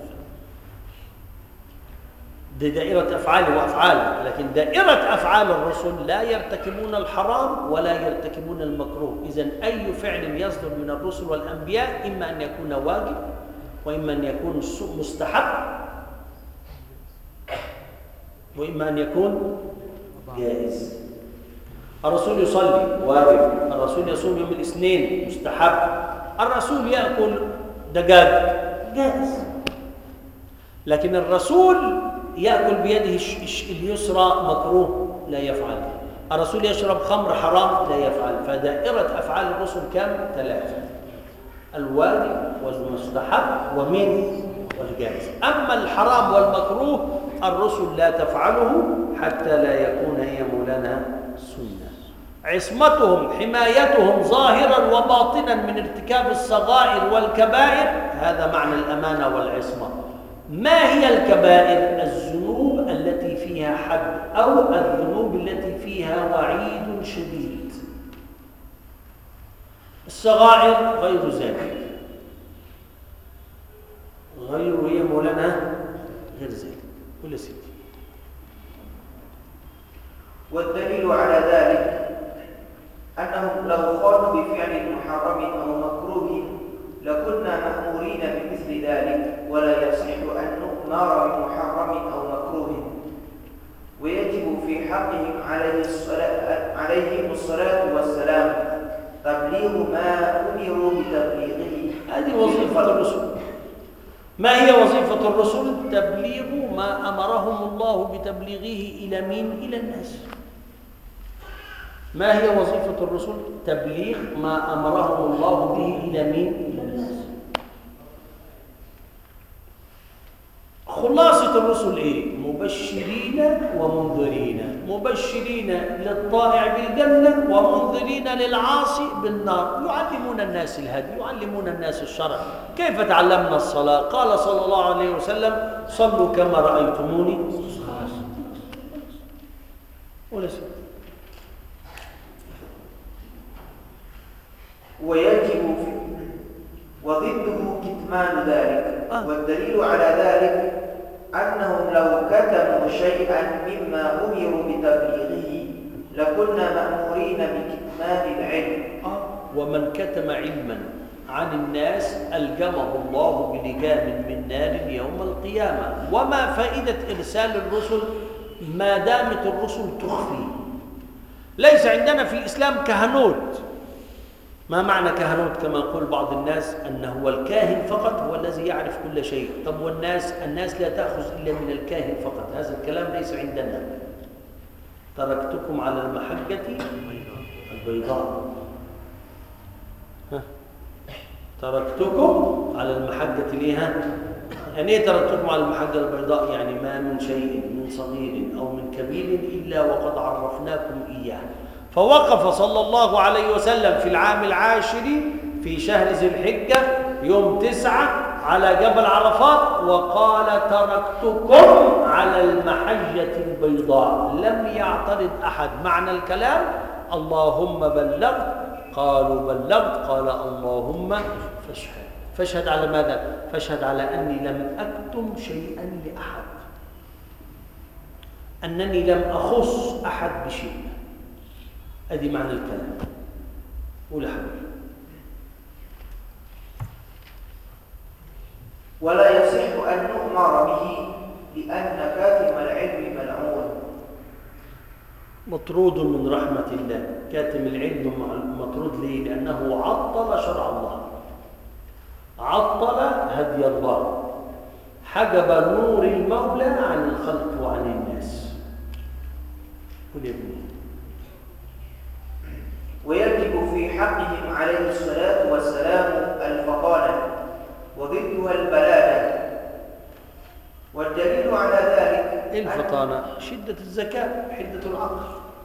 [SPEAKER 1] دي دائرة أفعال وأفعال، لكن دائرة أفعال الرسل لا يرتكبون الحرام ولا يرتكبون المكروه. إذن أي فعل يصدر من الرسل والأنبياء إما أن يكون واجب، وإما أن يكون مستحب، وإما أن يكون جائز. الرسول يصلي واجب، الرسول يصوم يوم الاثنين مستحب، الرسول يأكل دجاج جائز. لكن الرسول يأكل بيده اليسرى مكروه لا يفعل، الرسول يشرب خمر حرام لا يفعل. فدائرة أفعال الرسل كم؟ 3: الواجب والمستحب والجائز. أما الحرام والمكروه الرسل لا تفعله حتى لا يكون هي مولانا سنة. عصمتهم حمايتهم ظاهرا وباطنا من ارتكاب الصغائر والكبائر، هذا معنى الأمانة والعصمة. ما هي الكبائر؟ الذنوب التي فيها حد أو الذنوب التي فيها وعيد شديد. الصغائر غير ذلك، غير هي مولانا غير ذلك. كل سيدي.
[SPEAKER 3] والدليل على ذلك أنهم لو خانوا بفعل محرم أو مكروه لكنا مأمورين بمثل ذلك، ولا يصح أن نؤمر بمحرم أو مكروه حقهم عليهم الصلاة والسلام تبليغ ما أمروا بتبليغه.
[SPEAKER 1] هذه وظيفة الرسل. ما هي وظيفة الرسل؟ تبليغ ما أمرهم الله بتبليغه إلى مين؟ إلى الناس. ما هي وظيفة الرسل؟ تبليغ ما أمرهم الله به إلى مين؟ إلى الناس. خلاصة الرسل إيه؟ مبشرين ومنذرين. مبشرين للطائع بالجنة ومنذرين للعاصي بالنار. يعلمون الناس الهدي، يعلمون الناس الشرع. كيف تعلمنا الصلاة؟ قال صلى الله عليه وسلم: صلوا كما رأيتموني. ولا شيء.
[SPEAKER 3] ويجب وضده كتمان ذلك. والدليل على ذلك أنهم لو كتموا شيئا مما أمروا بتبليغه لكنا مأمورين بكتمان العلم.
[SPEAKER 1] ومن كتم علما عن الناس ألجمه الله بلجام من نار يوم القيامة. وما فائدة إرسال الرسل ما دامت الرسل تخفي؟ ليس عندنا في الإسلام كهنوت. ما معنى كهنوت؟ كما يقول بعض الناس أنه هو الكاهن فقط هو الذي يعرف كل شيء. طب والناس لا تأخذ إلا من الكاهن فقط. هذا الكلام ليس عندنا. تركتكم على المحجة البيضاء. تركتكم على المحجة ليها. يعني ايه تركتكم على المحجة البيضاء؟ يعني ما من شيء من صغير أو من كبير إلا وقد عرفناكم إياه. فوقف صلى الله عليه وسلم في العام العاشر في شهر ذي الحجة يوم 9 على جبل عرفات وقال: تركتكم على المحجة البيضاء. لم يعترض أحد. معنى الكلام: اللهم بلغت. قالوا: بلغت. قال: اللهم فاشهد. فاشهد على ماذا؟ فاشهد على أني لم أكتم شيئا لأحد، أنني لم أخص أحد بشيء. هذه معنى الكلام. قول حبيبي.
[SPEAKER 3] ولا يصح أن نؤمر به لأن كاتم العلم ملعون.
[SPEAKER 1] مطرود من رحمة الله. كاتم العلم مطرود ليه؟ لأنه عطل شرع الله، عطل هدي الله، حجب نور المولى عن الخلق وعن الناس. قل يا ابني.
[SPEAKER 3] ويجب في حقهم عليه الصلاة والسلام الفطانة وضدها البلادة. والدليل على ذلك
[SPEAKER 1] الفطانة شدة الذكاء، حدة العقل،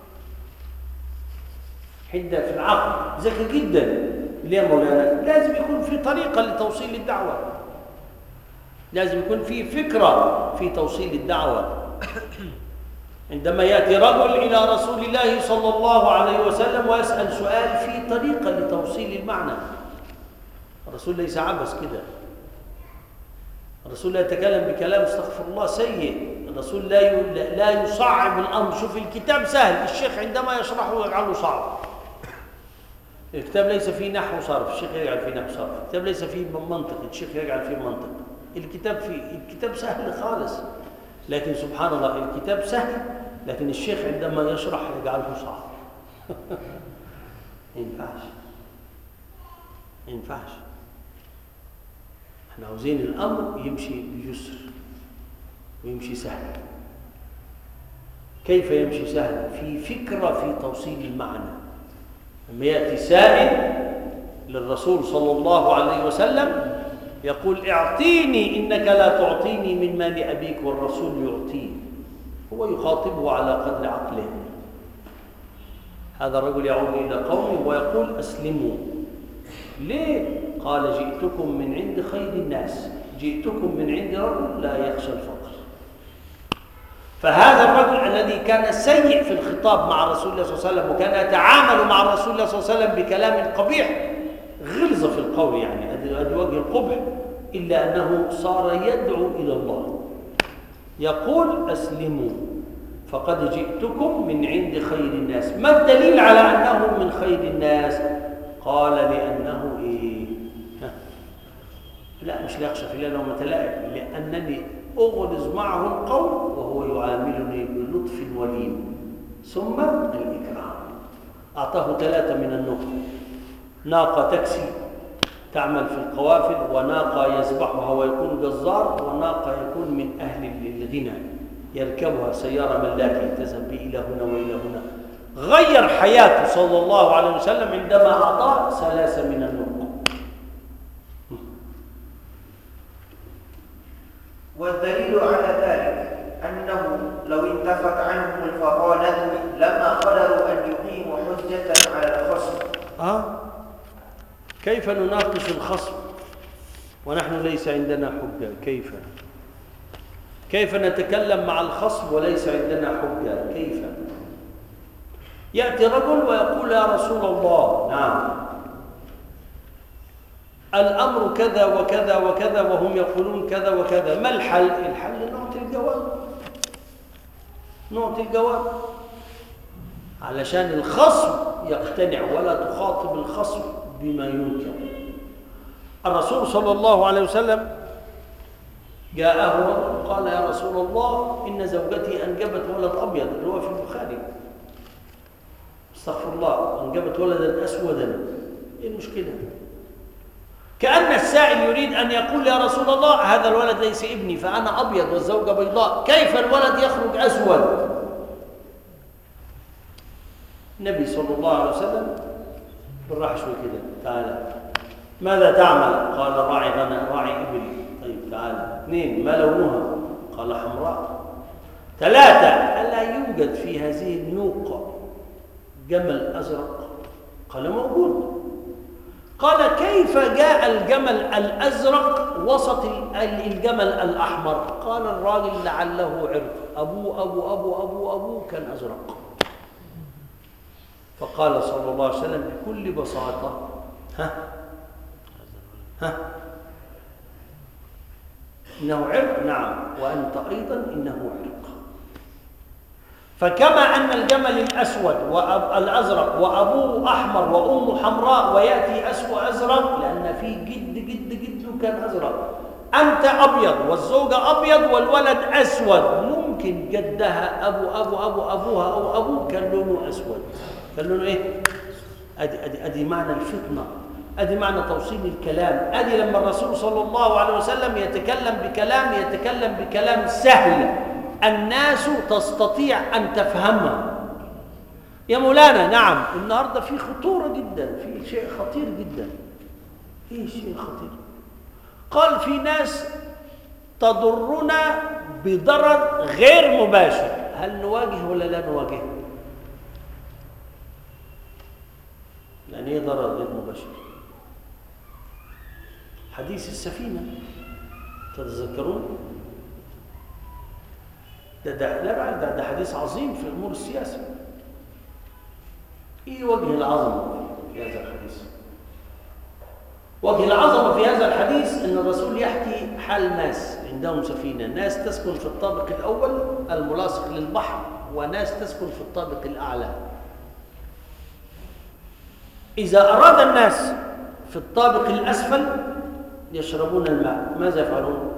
[SPEAKER 1] حدة في العقل، ذكي جدا. ليه يا مولانا؟ لازم يكون في طريقة لتوصيل الدعوة، لازم يكون في فكرة في توصيل الدعوة. عندما يأتي رجل إلى رسول الله صلى الله عليه وسلم ويسأل سؤال في طريقة لتوصيل المعنى. الرسول ليس عبث كده. الرسول لا يتكلم بكلام استغفر الله سيء. الرسول لا يصعب الأمر. شوف الكتاب سهل، الشيخ عندما يشرحه يجعله صعب. الكتاب ليس فيه نحو صرف، الشيخ يجعل فيه نحو صرف. الكتاب ليس فيه منطق، الشيخ يجعل فيه منطق. الكتاب سهل خالص، لكن سبحان الله الكتاب سهل، لكن الشيخ عندما يشرح يجعله صعب. ما ينفعش. احنا عاوزين الامر يمشي بيسر ويمشي سهل. كيف يمشي سهل؟ في فكرة في توصيل المعنى. لما يأتي سائل للرسول صلى الله عليه وسلم يقول: اعطيني إنك لا تعطيني من مال أبيك، والرسول يعطيه. هو يخاطبه على قدر عقله. هذا الرجل يعود إلى قومه ويقول: أسلموا. ليه؟ قال: جئتكم من عند خير الناس، جئتكم من عند رجل لا يخشى الفقر. فهذا الرجل الذي كان سيء في الخطاب مع رسول الله صلى الله عليه وسلم وكان يتعامل مع رسول الله صلى الله عليه وسلم بكلام قبيح، غلظ في القول، يعني هذا وجه القبح، إلا أنه صار يدعو إلى الله يقول: أسلموا فقد جئتكم من عند خير الناس. ما الدليل على أنه من خير الناس؟ قال: لأنه إيه؟ لا، مش ليخشى في الله لومة لائم، لأنني أغلظ معه القول وهو يعاملني بلطف ولين. ثم الإكرام. أعطاه 3 من النقط: ناقة تكسي تعمل في القوافل، وناقة يذبحها ويكون جزار، وناقة يكون من أهل الغنى يركبها سيارة ملاكي تذهب به إلى هنا وإلى هنا. غير حياته صلى الله عليه وسلم عندما أعطاه 3 من النقط.
[SPEAKER 3] والدليل على ذلك أنه لو انتفت عنهم الفطانة لما قدروا أن يقيموا حجة على الخصم.
[SPEAKER 1] كيف نناقش الخصم ونحن ليس عندنا حجة؟ كيف نتكلم مع الخصم وليس عندنا حجة؟ كيف؟ يأتي رجل ويقول: يا رسول الله، نعم، الأمر كذا وكذا وكذا وهم يقولون كذا وكذا، ما الحل؟ الحل نعطي الجواب علشان الخصم يقتنع، ولا تخاطب الخصم بما ينكر. الرسول صلى الله عليه وسلم جاءه رجل قال: يا رسول الله، إن زوجتي أنجبت ولد أبيض، اللي هو في البخاري، استغفر الله، أنجبت ولدا أسودا، إيه المشكلة؟ كأن السائل يريد أن يقول: يا رسول الله، هذا الولد ليس ابني، فأنا أبيض والزوجة بيضاء، كيف الولد يخرج أسود؟ النبي صلى الله عليه وسلم بالراحة شوي كده: تعالى، ماذا تعمل؟ قال: راعي إبل. طيب تعالى. 2: ما لونها؟ قال: حمراء. 3: ألا يوجد في هذه النوقة جمل أزرق؟ قال: موجود. قال: كيف جاء الجمل الأزرق وسط الجمل الأحمر؟ قال الراجل: لعله عرق، أبوه كان أزرق. فقال صلى الله عليه وسلم بكل بساطة: إنه عرق؟ نعم، وأنت أيضا إنه عرق. فكما أن الجمل الأسود والأزرق وأبوه أحمر وأمه حمراء ويأتي أزرق لأن في جد كان أزرق، أنت أبيض والزوجة أبيض والولد أسود، ممكن جدها أبوها أو أبوه كان لونه أسود. كان لونه إيه؟ أدي معنى الفطنة، أدي معنى توصيل الكلام، أدي لما الرسول صلى الله عليه وسلم يتكلم بكلام سهل الناس تستطيع أن تفهمها. يا مولانا، نعم، النهاردة في خطورة جدا، في شيء خطير جدا. إيه شيء خطير؟ قال: في ناس تضرنا بضرر غير مباشر، هل نواجه ولا لا نواجه؟ يعني ايه ضرر غير مباشر؟ حديث السفينة، تتذكرون؟ ده حديث عظيم في أمور السياسة. إيه وجه العظمة في هذا الحديث؟ وجه العظمة في هذا الحديث أن الرسول يحكي حال ناس عندهم سفينة، ناس تسكن في الطابق الأول الملاصق للبحر، وناس تسكن في الطابق الأعلى. إذا أراد الناس في الطابق الأسفل يشربون الماء، ماذا يفعلون؟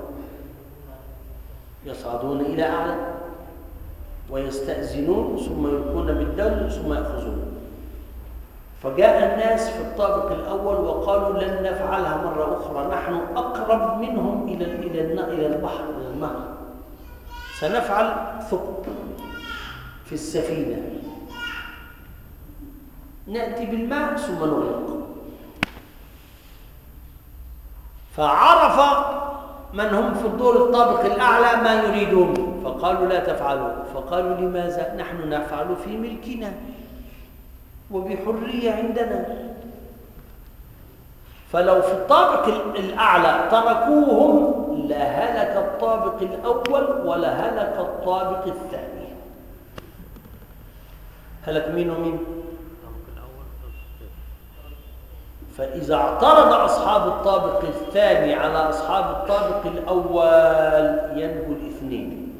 [SPEAKER 1] يصعدون إلى أعلى ويستأذنون ثم يلقون بالدلو ثم يأخذون. فجاء الناس في الطابق الأول وقالوا: لن نفعلها مرة أخرى، نحن أقرب منهم إلى البحر، إلى النهر، سنفعل ثقب في السفينة، نأتي بالماء ثم نغلق. فعرف من هم في الدور الطابق الأعلى ما يريدون، فقالوا: لا تفعلوا. فقالوا: لماذا؟ نحن نفعل في ملكنا وبحرية عندنا. فلو في الطابق الأعلى تركوهم لهلك الطابق الأول ولا هلك الطابق الثاني. هلك مين ومين؟ فإذا اعترض أصحاب الطابق الثاني على أصحاب الطابق الأول ينجو الاثنين.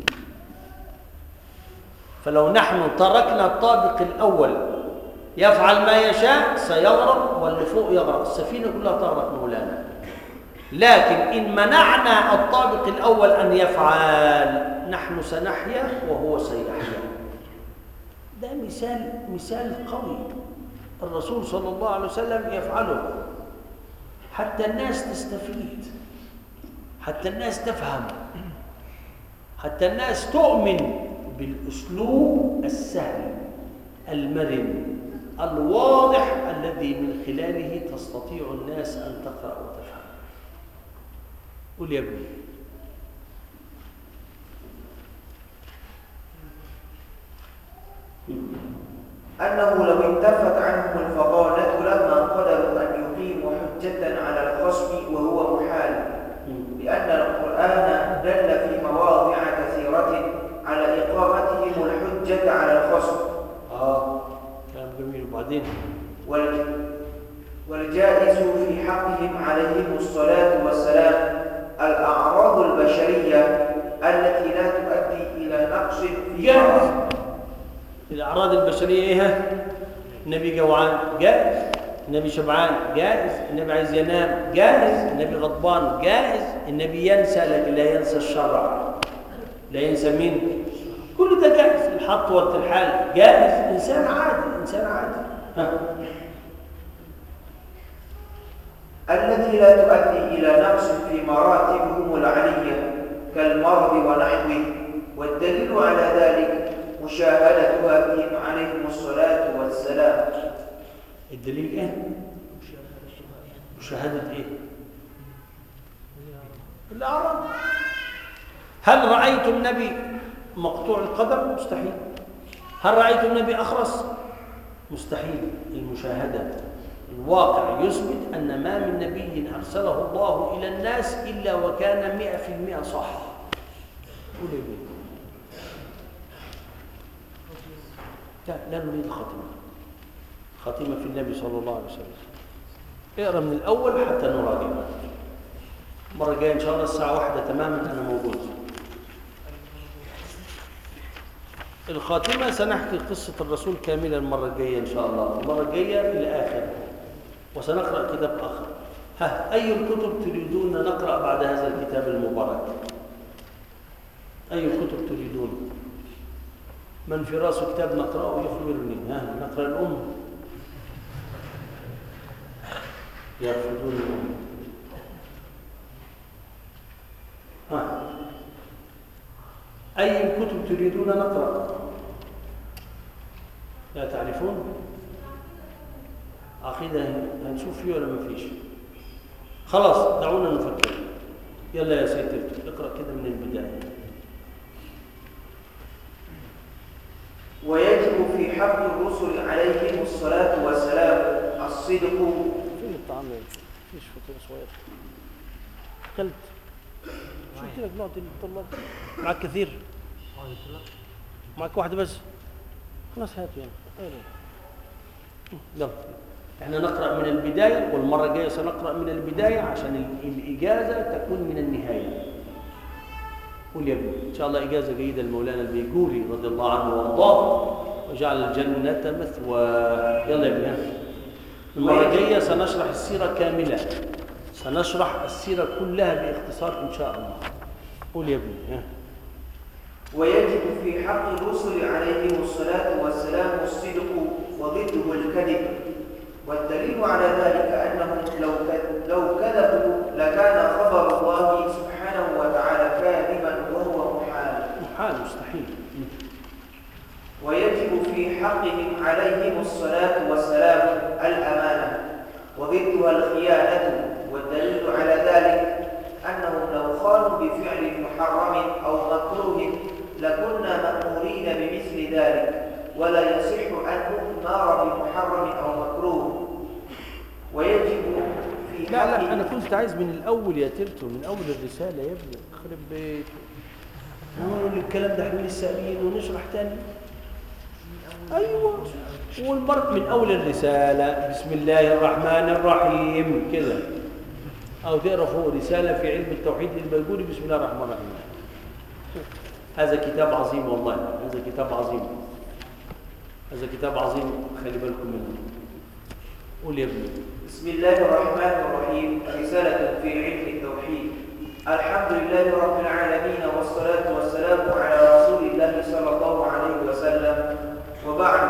[SPEAKER 1] فلو نحن تركنا الطابق الأول يفعل ما يشاء سيغرق، واللي فوق يغرق، السفينة كلها تغرق مولانا. لكن إن منعنا الطابق الأول أن يفعل نحن سنحيا وهو سيحيا. ده مثال قوي الرسول صلى الله عليه وسلم يفعله حتى الناس تستفيد، حتى الناس تفهم، حتى الناس تؤمن بالأسلوب السهل المرن الواضح الذي من خلاله تستطيع الناس أن تقرأ وتفهم. قل يا ابني.
[SPEAKER 3] أنه لو انتفت عنهم الفضالة لما قدروا أن يقيموا حجة على الخصم وهو محال، لأن القرآن دل في مواضع كثيرة على إقامتهم الحجة على الخصم.
[SPEAKER 1] كلام جميل. وبعدين
[SPEAKER 3] والجائز في حقهم عليهم الصلاة والسلام الأعراض البشرية التي لا تؤدي إلى نقص في
[SPEAKER 1] جائز. الأعراض البشرية إيه؟ النبي جوعان جائز، النبي شبعان جائز، النبي عايز ينام جائز، النبي غضبان جائز، النبي ينسى لكن لا ينسى الشرع، لا ينسى مين؟ كل ده جائز. الحط والترحال جائز. إنسان عادي، إنسان عادي.
[SPEAKER 3] التي لا تؤدي إلى نقص في مراتبهم العلية كالمرض ونحوه، والدليل على ذلك مشاهدتها فيهم عليهم الصلاة والسلام.
[SPEAKER 1] الدليل إيه؟ مشاهدة إيه؟ الأعراض. هل رأيت النبي مقطوع القدم؟ مستحيل. هل رأيت النبي أخرس؟ مستحيل. المشاهدة الواقع يثبت أن ما من نبي أرسله الله إلى الناس إلا وكان 100% صح. قول يا بيه. لا نريد خاتمة في النبي صلى الله عليه وسلم. اقرأ من الأول حتى نراجع. المرة الجاية إن شاء الله الساعة 1 تماما أنا موجود. الخاتمة سنحكي قصة الرسول كاملة المرة الجاية إن شاء الله. المرة الجاية في الآخر، وسنقرأ كتاب آخر. أي الكتب تريدون نقرأ بعد هذا الكتاب المبارك؟ أي الكتب تريدون؟ من في راسه كتاب نقرأه يخبرني. نقرأ الأم. يرفضون الأم. أي الكتب تريدون نقرأ؟ لا تعرفون؟ عقيدة هنشوف فيه ولا ما فيش؟ خلاص دعونا نفكر. يلا يا سيدي اقرأ كده من البداية.
[SPEAKER 3] ويجب في حق الرسل عليهم الصلاة والسلام الصدق.
[SPEAKER 1] فين الطعام؟ فيش فطيرة صغيرة. أكلت. شو قلت لك؟ نقعد الطلاب. معك كثير؟ معك واحدة بس؟ خلاص هات يعني. يلا. احنا نقرأ من البداية، والمرة الجاية سنقرأ من البداية عشان الإجازة تكون من النهاية. قول يا ابني. إن شاء الله إجازة جيدة لمولانا البيجوري رضي الله عنه وارضاه وجعل الجنة مثواه. يلا يا ابني. المرة الجاية سنشرح السيرة كاملة، سنشرح السيرة كلها باختصار إن شاء الله. قول يا ابني.
[SPEAKER 3] ويجب في حق الرسل عليهم الصلاة والسلام الصدق وضده الكذب، والدليل على ذلك أنهم لو كذبوا لكان خبر الله سبحانه وتعالى كاذبا وهو محال
[SPEAKER 1] مستحيل.
[SPEAKER 3] ويجب في حقهم عليهم الصلاة والسلام الأمانة وضدها الخيانة، والدليل على ذلك أنهم لو خانوا بفعل محرم أو مكروه لكنا مأمورين بمثل ذلك، ولا يصح أن نؤمر بمحرم أو مكروه. ويجب في
[SPEAKER 1] لا أنا كنت عايز من الأول يا ترتو، من أول الرسالة يا ابني. خرب بيت نقول الكلام ده احنا لسه قايلين ونشرح تاني. أيوة، والمرة من أول الرسالة بسم الله الرحمن الرحيم كده، أو تقرأ فوق رسالة في علم التوحيد للبيجوري بسم الله الرحمن الرحيم. هذا كتاب عظيم والله، هذا كتاب عظيم، هذا كتاب عظيم، خلي بالكم منه. قول يا ابني.
[SPEAKER 3] بسم الله الرحمن الرحيم. رسالة في علم التوحيد. الحمد لله رب العالمين، والصلاة والسلام على رسول الله صلى الله عليه وسلم، وبعد.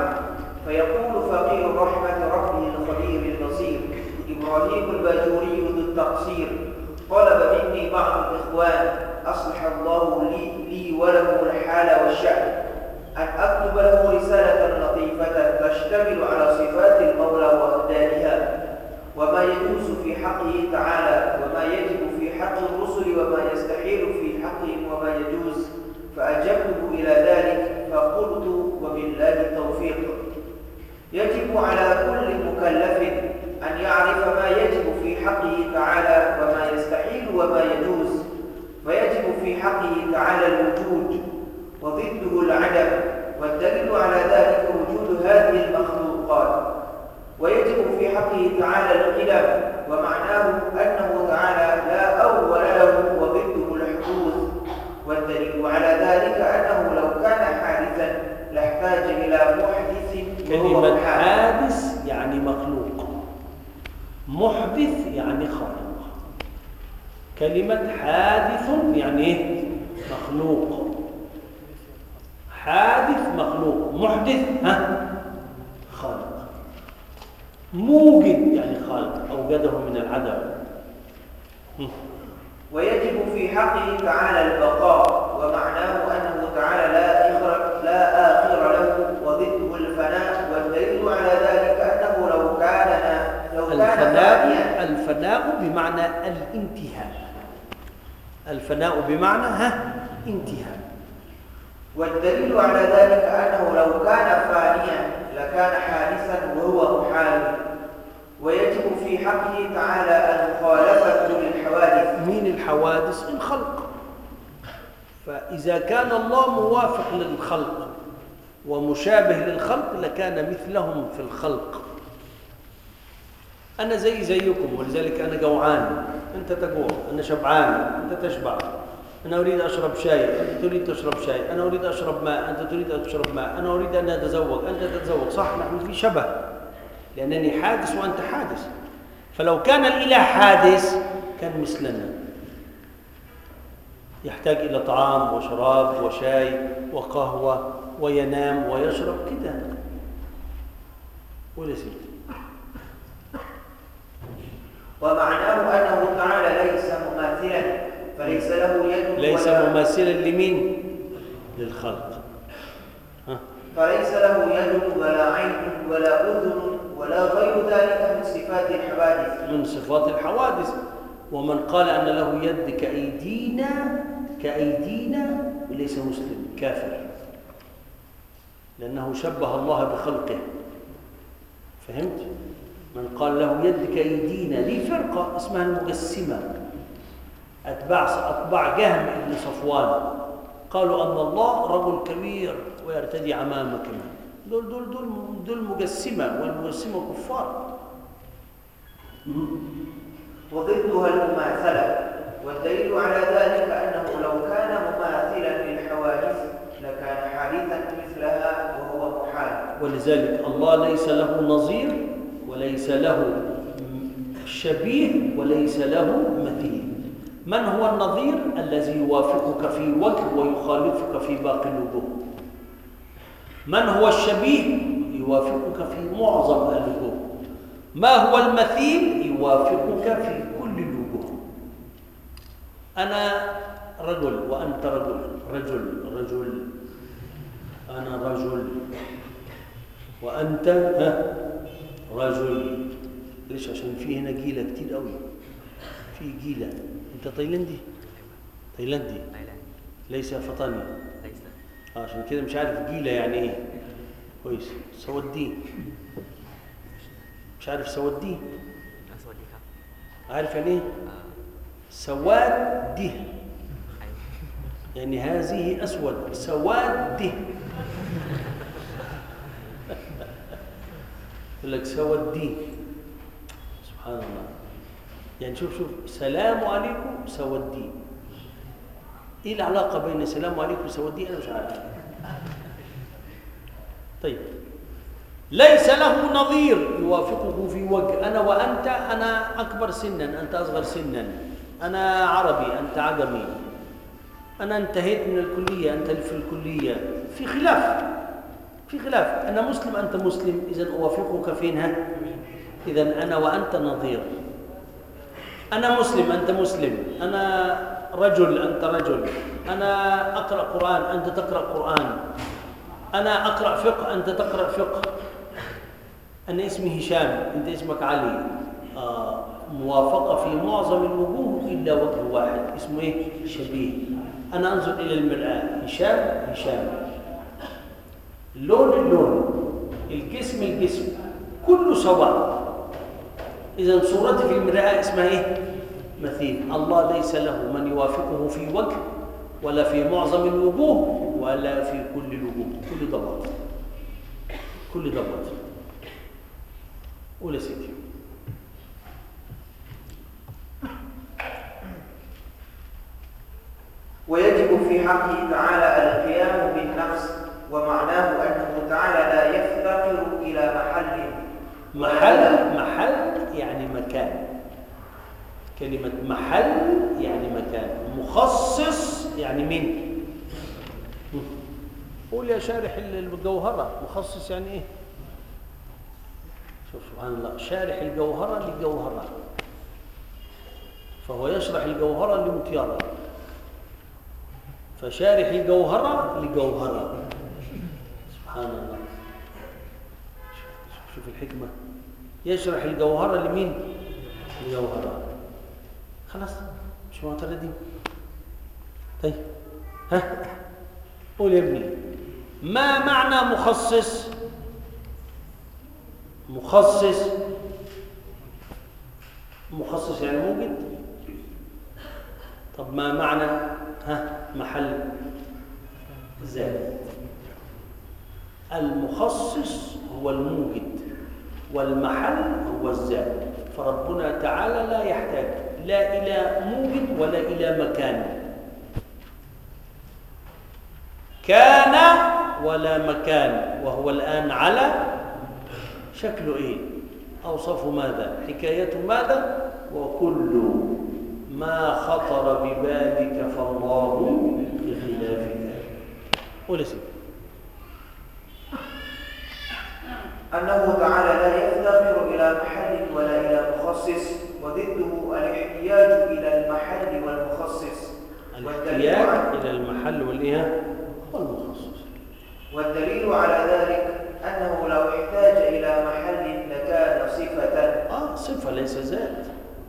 [SPEAKER 3] فيقول فقير رحمة ربه الخبير البصير إبراهيم الباجوري ذو التقصير طلب مني بعض الإخوان أصلح الله لي وله الحال والشأن أن أكتب له رسالة لطيفة تشتمل على صفات المولى وأهدافها وما يجوز في حقه تعالى وما يجب في حق الرسل وما يستحيل في حقهم وما يجوز فأجبته إلى ذلك فقلت وبالله التوفيق يجب على كل مكلف أن يعرف ما يجب في حقه تعالى وما يستحيل وما يجوز فيجب في حقه تعالى الوجود وضده العدم والدليل على ذلك وجود هذه المخلوقات ويجب في حقه تعالى القدم ومعناه أنه تعالى لا أول له وضده الحدوث والدليل على ذلك أنه لو كان حادثا لاحتاج إلى محدث.
[SPEAKER 1] كلمة حادث يعني مخلوق، محدث يعني خالق. كلمة حادث يعني ايه؟ مخلوق. حادث مخلوق، محدث خالق. موجد يعني خالق، أوجده من العدم.
[SPEAKER 3] ويجب في حقه تعالى البقاء ومعناه أنه تعالى لا آخر له وضده الفناء والدليل على ذلك أنه لو كان
[SPEAKER 1] الفناء بمعنى الانتهاء. الفناء بمعنى انتهاء.
[SPEAKER 3] والدليل على ذلك أنه لو كان فانيا لكان حادثا وهو محال. ويجب في حقه تعالى المخالفة للحوادث.
[SPEAKER 1] مين الحوادث؟ الخلق. فإذا كان الله موافق للخلق ومشابه للخلق لكان مثلهم في الخلق. أنا زيكم، ولذلك أنا جوعان، أنت تجوع، أنا شبعان، أنت تشبع، أنا أريد أشرب شاي، أنت تريد تشرب شاي، أنا أريد أشرب ماء، أنت تريد أن تشرب ماء، أنا أريد أن أتزوج، أنت تتزوج، صح؟ نحن في شبه لأنني حادث وأنت حادث. فلو كان الإله حادث كان مثلنا، يحتاج إلى طعام وشراب وشاي وقهوة وينام ويشرب كده ولا سيد.
[SPEAKER 3] ومعناه أنه تعالى ليس مماثلا فليس له يد
[SPEAKER 1] ليس مماثلا لمين؟ للخلق.
[SPEAKER 3] فليس له يد ولا عين ولا أذن ولا غير ذلك من صفات الحوادث.
[SPEAKER 1] من صفات الحوادث. ومن قال أن له يد كأيدينا ليس مسلم، كافر، لأنه شبه الله بخلقه. فهمت؟ من قال له يد كأيدينا، دي فرقة اسمها المجسمة، أتباع جهم بن صفوان، قالوا أن الله رجل كبير ويرتدي عمامة كمان. دول مجسمة، والمجسمة كفار.
[SPEAKER 3] وضدها المماثلة. والدليل على ذلك أنه لو كان مماثلا للحوادث لكان حادثا مثلها وهو محال.
[SPEAKER 1] ولذلك الله ليس له نظير وليس له شبيه وليس له مثيل. من هو النظير؟ الذي يوافقك في وجه ويخالفك في باقي الوجوه. من هو الشبيه؟ يوافقك في معظم الوجوه. ما هو المثيل؟ يوافقك في كل الوجوه. أنا رجل وأنت رجل، أنا رجل وأنت رجل. ليش؟ عشان في هنا جيلة كتير قوي، في جيلة. أنت تايلاندي ليس فطني، عشان كده مش عارف جيلة يعني إيه. كويس. سودي، مش عارف سودي؟ عارف يعني إيه؟ سواد ده، يعني هذه أسود، سواد ده. يقول لك سودي، سبحان الله. يعني شوف سلام عليكم سودي. ايه العلاقه بين سلام عليكم وسودي؟ انا مش عارف. طيب، ليس له نظير يوافقه في وجه. انا وانت، انا اكبر سنا انت اصغر سنا، انا عربي انت عجمي، انا انتهيت من الكليه انت في الكليه، في خلاف في خلاف. أنا مسلم أنت مسلم، إذن أوافقك فينها. إذن أنا وأنت نظير. أنا مسلم أنت مسلم، أنا رجل أنت رجل، أنا أقرأ قرآن أنت تقرأ قرآن، أنا أقرأ فقه أنت تقرأ فقه، أنا اسمي هشام أنت اسمك علي. موافقة في معظم الوجوه إلا وجه واحد اسمه إيه؟ شبيه. أنا أنظر إلى المرآة، هشام هشام، اللون اللون، الجسم الجسم، كله سواء. إذا صورتي في المرآة اسمها إيه؟ مثيل. الله ليس له من يوافقه في وجه ولا في معظم الوجوه ولا في كل الوجوه. كل ضبط، كل ضبط. قول يا سيدي.
[SPEAKER 3] ويجب في حقه تعالى القيام بالنفس، ومعناه أنه تعالى لا يفتقر إلى
[SPEAKER 1] محل يعني مكان. كلمة محل يعني مكان. مخصص يعني مين؟ قول يا شارح الجوهرة، مخصص يعني ايه؟ شوف سبحان الله، شارح الجوهرة لجوهرة، فهو يشرح الجوهرة لمطيرة، فشارح الجوهرة لجوهرة. سبحان الله، شوف الحكمة. يشرح الجوهرة لمين؟ لجوهرة. خلاص مش معترضين. طيب ها قول يا ابني، ما معنى مخصص؟ مخصص يعني موجد. طب ما معنى محل ذات؟ المخصص هو الموجد والمحل هو الذات. فربنا تعالى لا يحتاج لا إلى موجد ولا إلى مكان، كان ولا مكان، وهو الآن على شكله إيه؟ أوصف ماذا؟ حكاية ماذا؟ وكل ما خطر ببالك فالله بخلاف ذلك. قول سيدي.
[SPEAKER 3] أنه تعالى لا يفتقر إلى محل ولا إلى مخصص، وضده الاحتياج إلى المحل والمخصص.
[SPEAKER 1] الاحتياج إلى المحل والمخصص.
[SPEAKER 3] والدليل على ذلك أنه لو احتاج إلى محل لكان صفة.
[SPEAKER 1] صفة ليس ذات.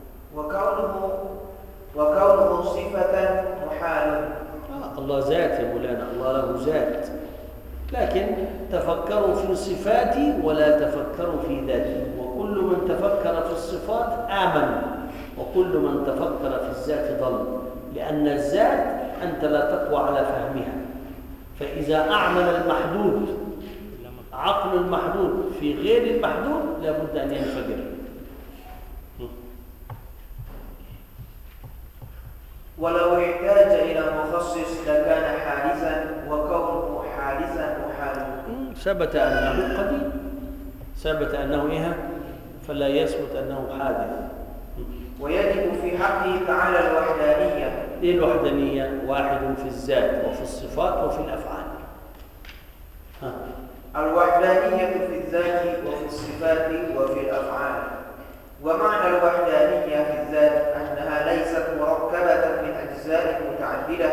[SPEAKER 3] وكونه صفة محال.
[SPEAKER 1] الله ذات يا مولانا، الله له ذات، لكن تفكروا في صفاتي ولا تفكروا في ذاتي. وكل من تفكر في الصفات آمن، وكل من تفكر في الذات ضل، لأن الذات أنت لا تقوى على فهمها. فإذا أعمل المحدود عقل المحدود في غير المحدود لابد أن ينفجر.
[SPEAKER 3] ولو احتاج إلى مخصص لكان حادثا، وكونه حادثا محال.
[SPEAKER 1] ثبت أنه قديم، ثبت أنه فلا يثبت أنه حادث.
[SPEAKER 3] ويجب في حقه تعالى الوحدانية.
[SPEAKER 1] إيه الوحدانية؟ واحد في الذات وفي الصفات وفي الأفعال.
[SPEAKER 3] الوحدانية في الذات وفي الصفات وفي الأفعال. ومعنى الوحدانية في الذات أنها ليست مركبة من أجزاء متعددة،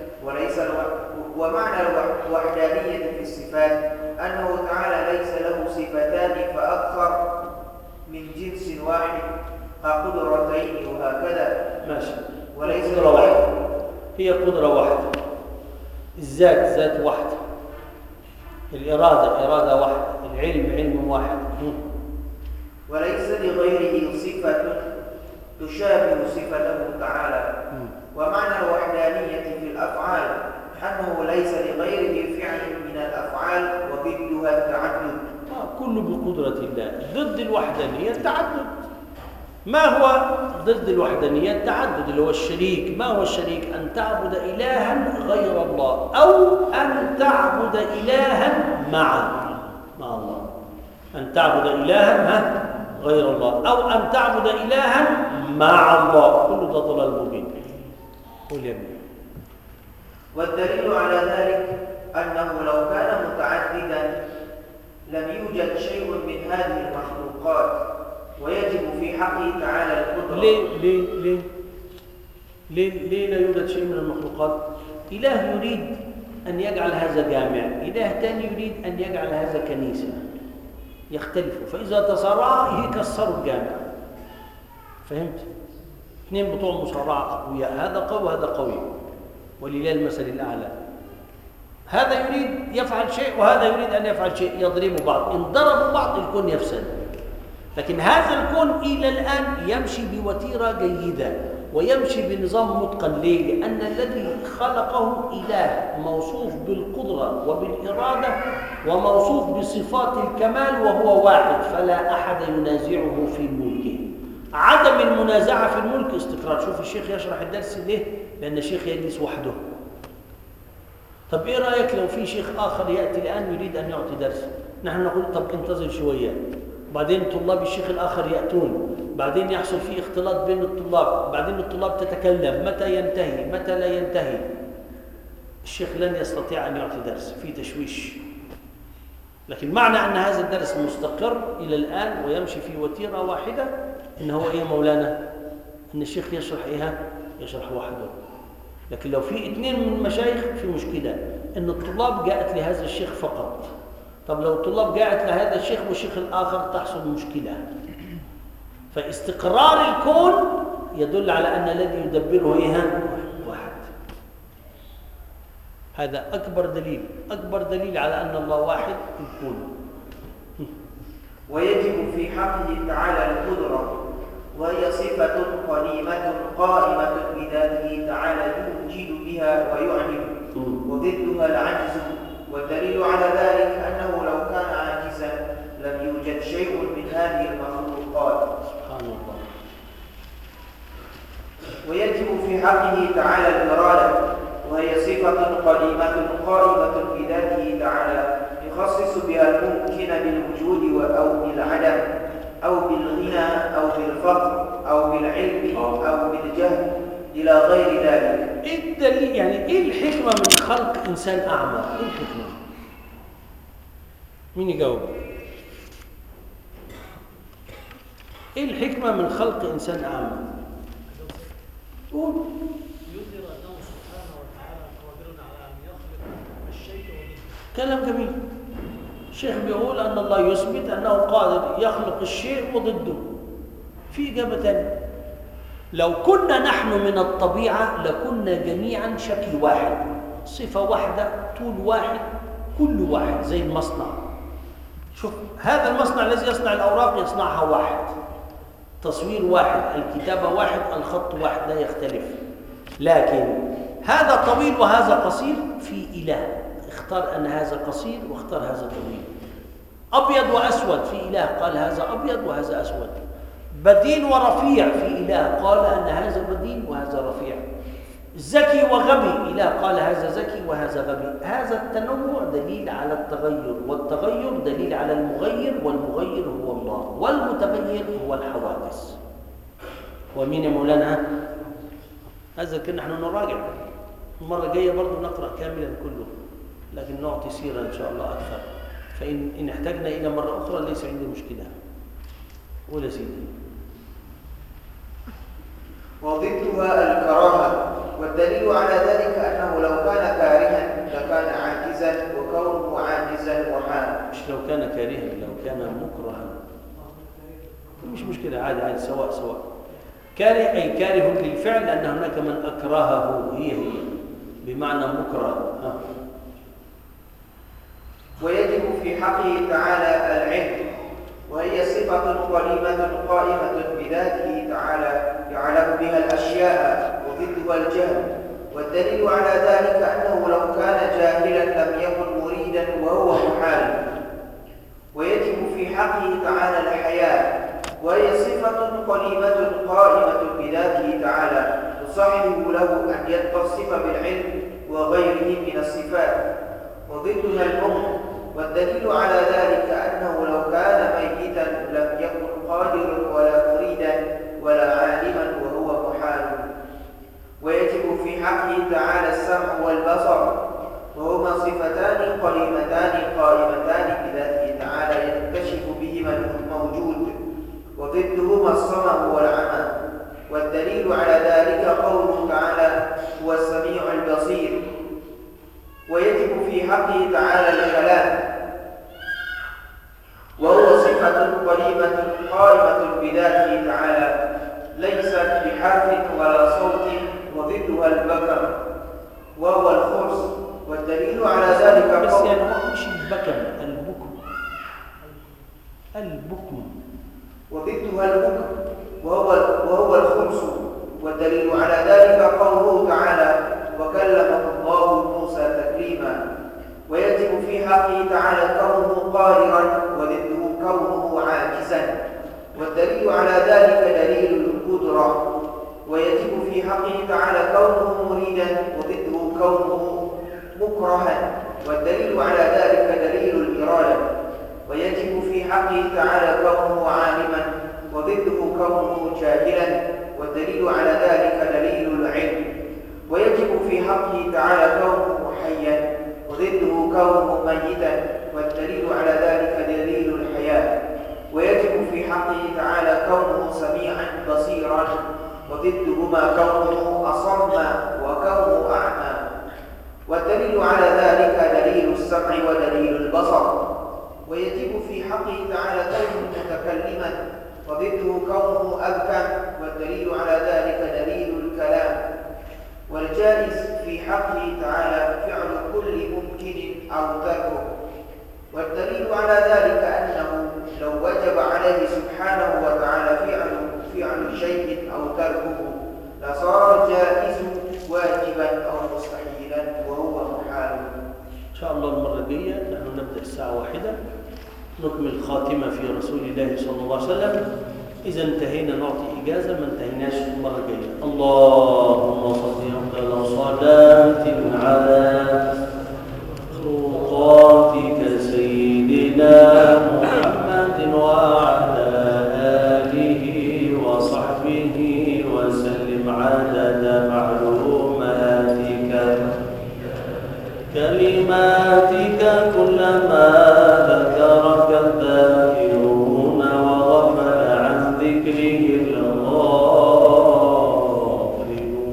[SPEAKER 3] ومعنى الوحدانية في الصفات أنه تعالى ليس له صفتان فأكثر من جنس واحد كقدرتين وهكذا.
[SPEAKER 1] ماشي.
[SPEAKER 3] وليس
[SPEAKER 1] قدرة واحدة، هي قدرة واحدة. الذات ذات واحدة، الإرادة إرادة واحدة، العلم علم واحد.
[SPEAKER 3] وليس لغيره صفة تشابه صفته تعالى. ومعنى الوحدانية في الأفعال أنه ليس لغيره فعل من الأفعال وضدها التعدد.
[SPEAKER 1] كل بقدرة الله. ضد الوحدانية التعدد. ما هو ضد الوحدانية؟ التعدد اللي هو الشريك. ما هو الشريك؟ أن تعبد إلها غير الله، أو أن تعبد إلها مع الله. أن تعبد إلها غير الله، أو أن تعبد إلها مع الله. كل ده ضلال مبين. قول يا ابني.
[SPEAKER 3] والدليل على ذلك أنه لو كان متعددا يوجد شيء من هذه المخلوقات ويجب في حقه تعالى القدرة.
[SPEAKER 1] ليه لا يوجد شيء من المخلوقات؟ إله يريد أن يجعل هذا جامع، إله ثاني يريد أن يجعل هذا كنيسة، يختلفوا، فإذا تصارعا يكسروا الجامع. فهمت؟ اثنين بتوع مصارعة أقوياء، هذا قوي وهذا قوي، ولله المثل الأعلى. هذا يريد يفعل شيء وهذا يريد أن يفعل شيء، يضربوا بعض، إن ضربوا بعض الكون يفسد. لكن هذا الكون إلى الآن يمشي بوتيرة جيدة ويمشي بنظام متقن. ليه؟ لأن الذي خلقه إله موصوف بالقدرة وبالإرادة وموصوف بصفات الكمال وهو واحد، فلا أحد ينازعه في ملكه. عدم المنازعة في الملك استقرار. شوف الشيخ يشرح الدرس ليه؟ لأن الشيخ يجلس وحده. طب إيه رأيك لو في شيخ آخر يأتي الآن يريد أن يعطي درس؟ نحن نقول طب انتظر شوية، بعدين طلاب الشيخ الآخر يأتون، بعدين يحصل فيه اختلاط بين الطلاب، بعدين الطلاب تتكلم، متى ينتهي متى لا ينتهي. الشيخ لن يستطيع أن يعطي درس، في تشويش. لكن معنى أن هذا الدرس مستقر إلى الآن ويمشي في وتيرة واحدة، إن هو إيه مولانا؟ أن الشيخ يشرح إيه؟ يشرح وحده. لكن لو في اثنين من المشايخ في مشكلة، إن الطلاب جاءت لهذا الشيخ فقط. طب لو الطلاب جاءت لهذا الشيخ والشيخ الآخر تحصل مشكلة. فاستقرار الكون يدل على أن الذي يدبره إيه؟ واحد. هذا أكبر دليل على أن الله واحد الكون.
[SPEAKER 3] ويجب في حقه تعالى القدرة، وهي صفة قديمة قائمة بذاته تعالى يوجد بها ويعلم، وضدها العجز. والدليل على ذلك أنه لو كان عاجزا لم يوجد شيء من هذه المخلوقات.
[SPEAKER 1] سبحان الله.
[SPEAKER 3] ويجب في حقه تعالى الإرادة، وهي صفة قديمة قائمة بذاته تعالى يخصص بها الممكن بالوجود أو بالعدم، أو بالغنى أو بالفقر أو بالعلم أو بالجهل إلى غير ذلك.
[SPEAKER 1] إيه الدليل؟ يعني إيه الحكمة من خلق إنسان أعمى؟ إيه الحكمة؟ مين يجاوب؟ إيه الحكمة من خلق إنسان أعمى؟ قول.
[SPEAKER 4] يظهر أنه سبحانه وتعالى قادر على أن يخلق الشيء وضده.
[SPEAKER 1] كلام جميل. الشيخ بيقول أن الله يثبت أنه قادر يخلق الشيء وضده. في إجابة ثانية. لو كنا نحن من الطبيعة لكنا جميعا شكل واحد، صفة واحدة، طول واحد، كل واحد زي المصنع. شوف هذا المصنع الذي يصنع الأوراق يصنعها واحد، تصوير واحد، الكتابة واحد، الخط واحد لا يختلف. لكن هذا طويل وهذا قصير، في إله اختار أن هذا قصير واختار هذا طويل. أبيض وأسود، في إله قال هذا أبيض وهذا أسود. بدين ورفيع، في إله قال أن هذا بدين وهذا رفيع. ذكي وغبي، إله قال هذا ذكي وهذا غبي. هذا التنوع دليل على التغير، والتغير دليل على المغير، والمغير هو الله، والمتغير هو الحوادث. ومين يا مولانا؟ هذا كنا نحن نراجع المرة الجاية برضه نقرأ كاملا كله، لكن نعطي سيرة إن شاء الله أكثر. فإن احتجنا إلى مرة أخرى ليس عندي مشكلة. ولا سيدي.
[SPEAKER 3] وضدها الكراهة، والدليل على ذلك أنه لو كان كارها لكان عاجزا، وكونه عاجزا وحال.
[SPEAKER 1] مش لو كان كارها، لو كان مكرها مش مشكلة، عادي سواء. كاره أي كاره للفعل، لأن هناك من أكرهه، هي بمعنى مكره.
[SPEAKER 3] ويجب في حقه تعالى العلم، وهي صفة قديمة قائمة بذاته تعالى يعلم بها الأشياء، وضدها الجهل. والدليل على ذلك أنه لو كان جاهلا لم يكن مريدا، وهو محال. ويجب في حقه تعالى الحياة، وهي صفة قديمة قائمة بذاته تعالى تصحب له أن يتصف بالعلم وغيره من الصفات. وضدها الموت، والدليل على ذلك أنه لو كان ميتا لم يكن قادرا ولا مريدا ولا عالما، وهو محال. ويجب في حقه تعالى السمع والبصر، وهما صفتان قديمتان قائمتان بذاته تعالى
[SPEAKER 1] البكم.
[SPEAKER 3] وضدها البكم وهو الخمس. والدليل على ذلك قوله تعالى: وكلم الله موسى تكليما. ويجب في حقه تعالى كونه قادرا وضده كونه عاجزا. والدليل على ذلك دليل القدرة. ويجب في حقه تعالى كونه مريدا وضده كونه مكرها. والدليل على ذلك دليل الإرادة. ويجب في حقه تعالى كونه عالما وضده كونه جاهلا. والدليل على ذلك دليل العلم. ويجب في حقه تعالى كونه حيا وضده كونه ميتا. والدليل على ذلك دليل الحياة. ويجب في حقه تعالى كونه سميعا بصيرا وضدهما كونه أصم وكونه أعمى. والدليل على ذلك دليل السمع ودليل البصر. ويجب في حقه تعالى كونه متكلما وضده كونه أذكى. والدليل على ذلك دليل الكلام. والجائز في حقه تعالى فعل كل ممكن أو تركه. والدليل على ذلك أنه لو وجب عليه سبحانه وتعالى فعل شيء أو تركه لصار الجائز واجبا أو مستحيلا وهو محال.
[SPEAKER 1] إن شاء الله المرة الجاية نحن نبدأ الساعة 1 نكمل خاتمة في رسول الله صلى الله عليه وسلم. إذا انتهينا نعطي إجازة، ما انتهيناش المرة الجاية. اللهم صل أفضل صلاة على خلقاتك سيدنا محمد وعلى آله وصحبه وسلم عدد معلوماتك كلماتك كلما ذكرك الذاكرون وغفل عن ذكره الغافلون.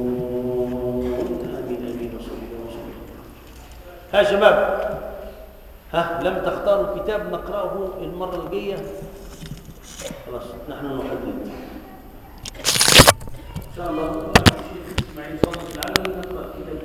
[SPEAKER 1] آمين آمين وصلى الله وسلم. ها شباب، لم تختاروا كتاب نقرأه المرة الجاية؟ خلاص نحن نحدد إن شاء الله. معي صلاة العالم نقرأ كتاب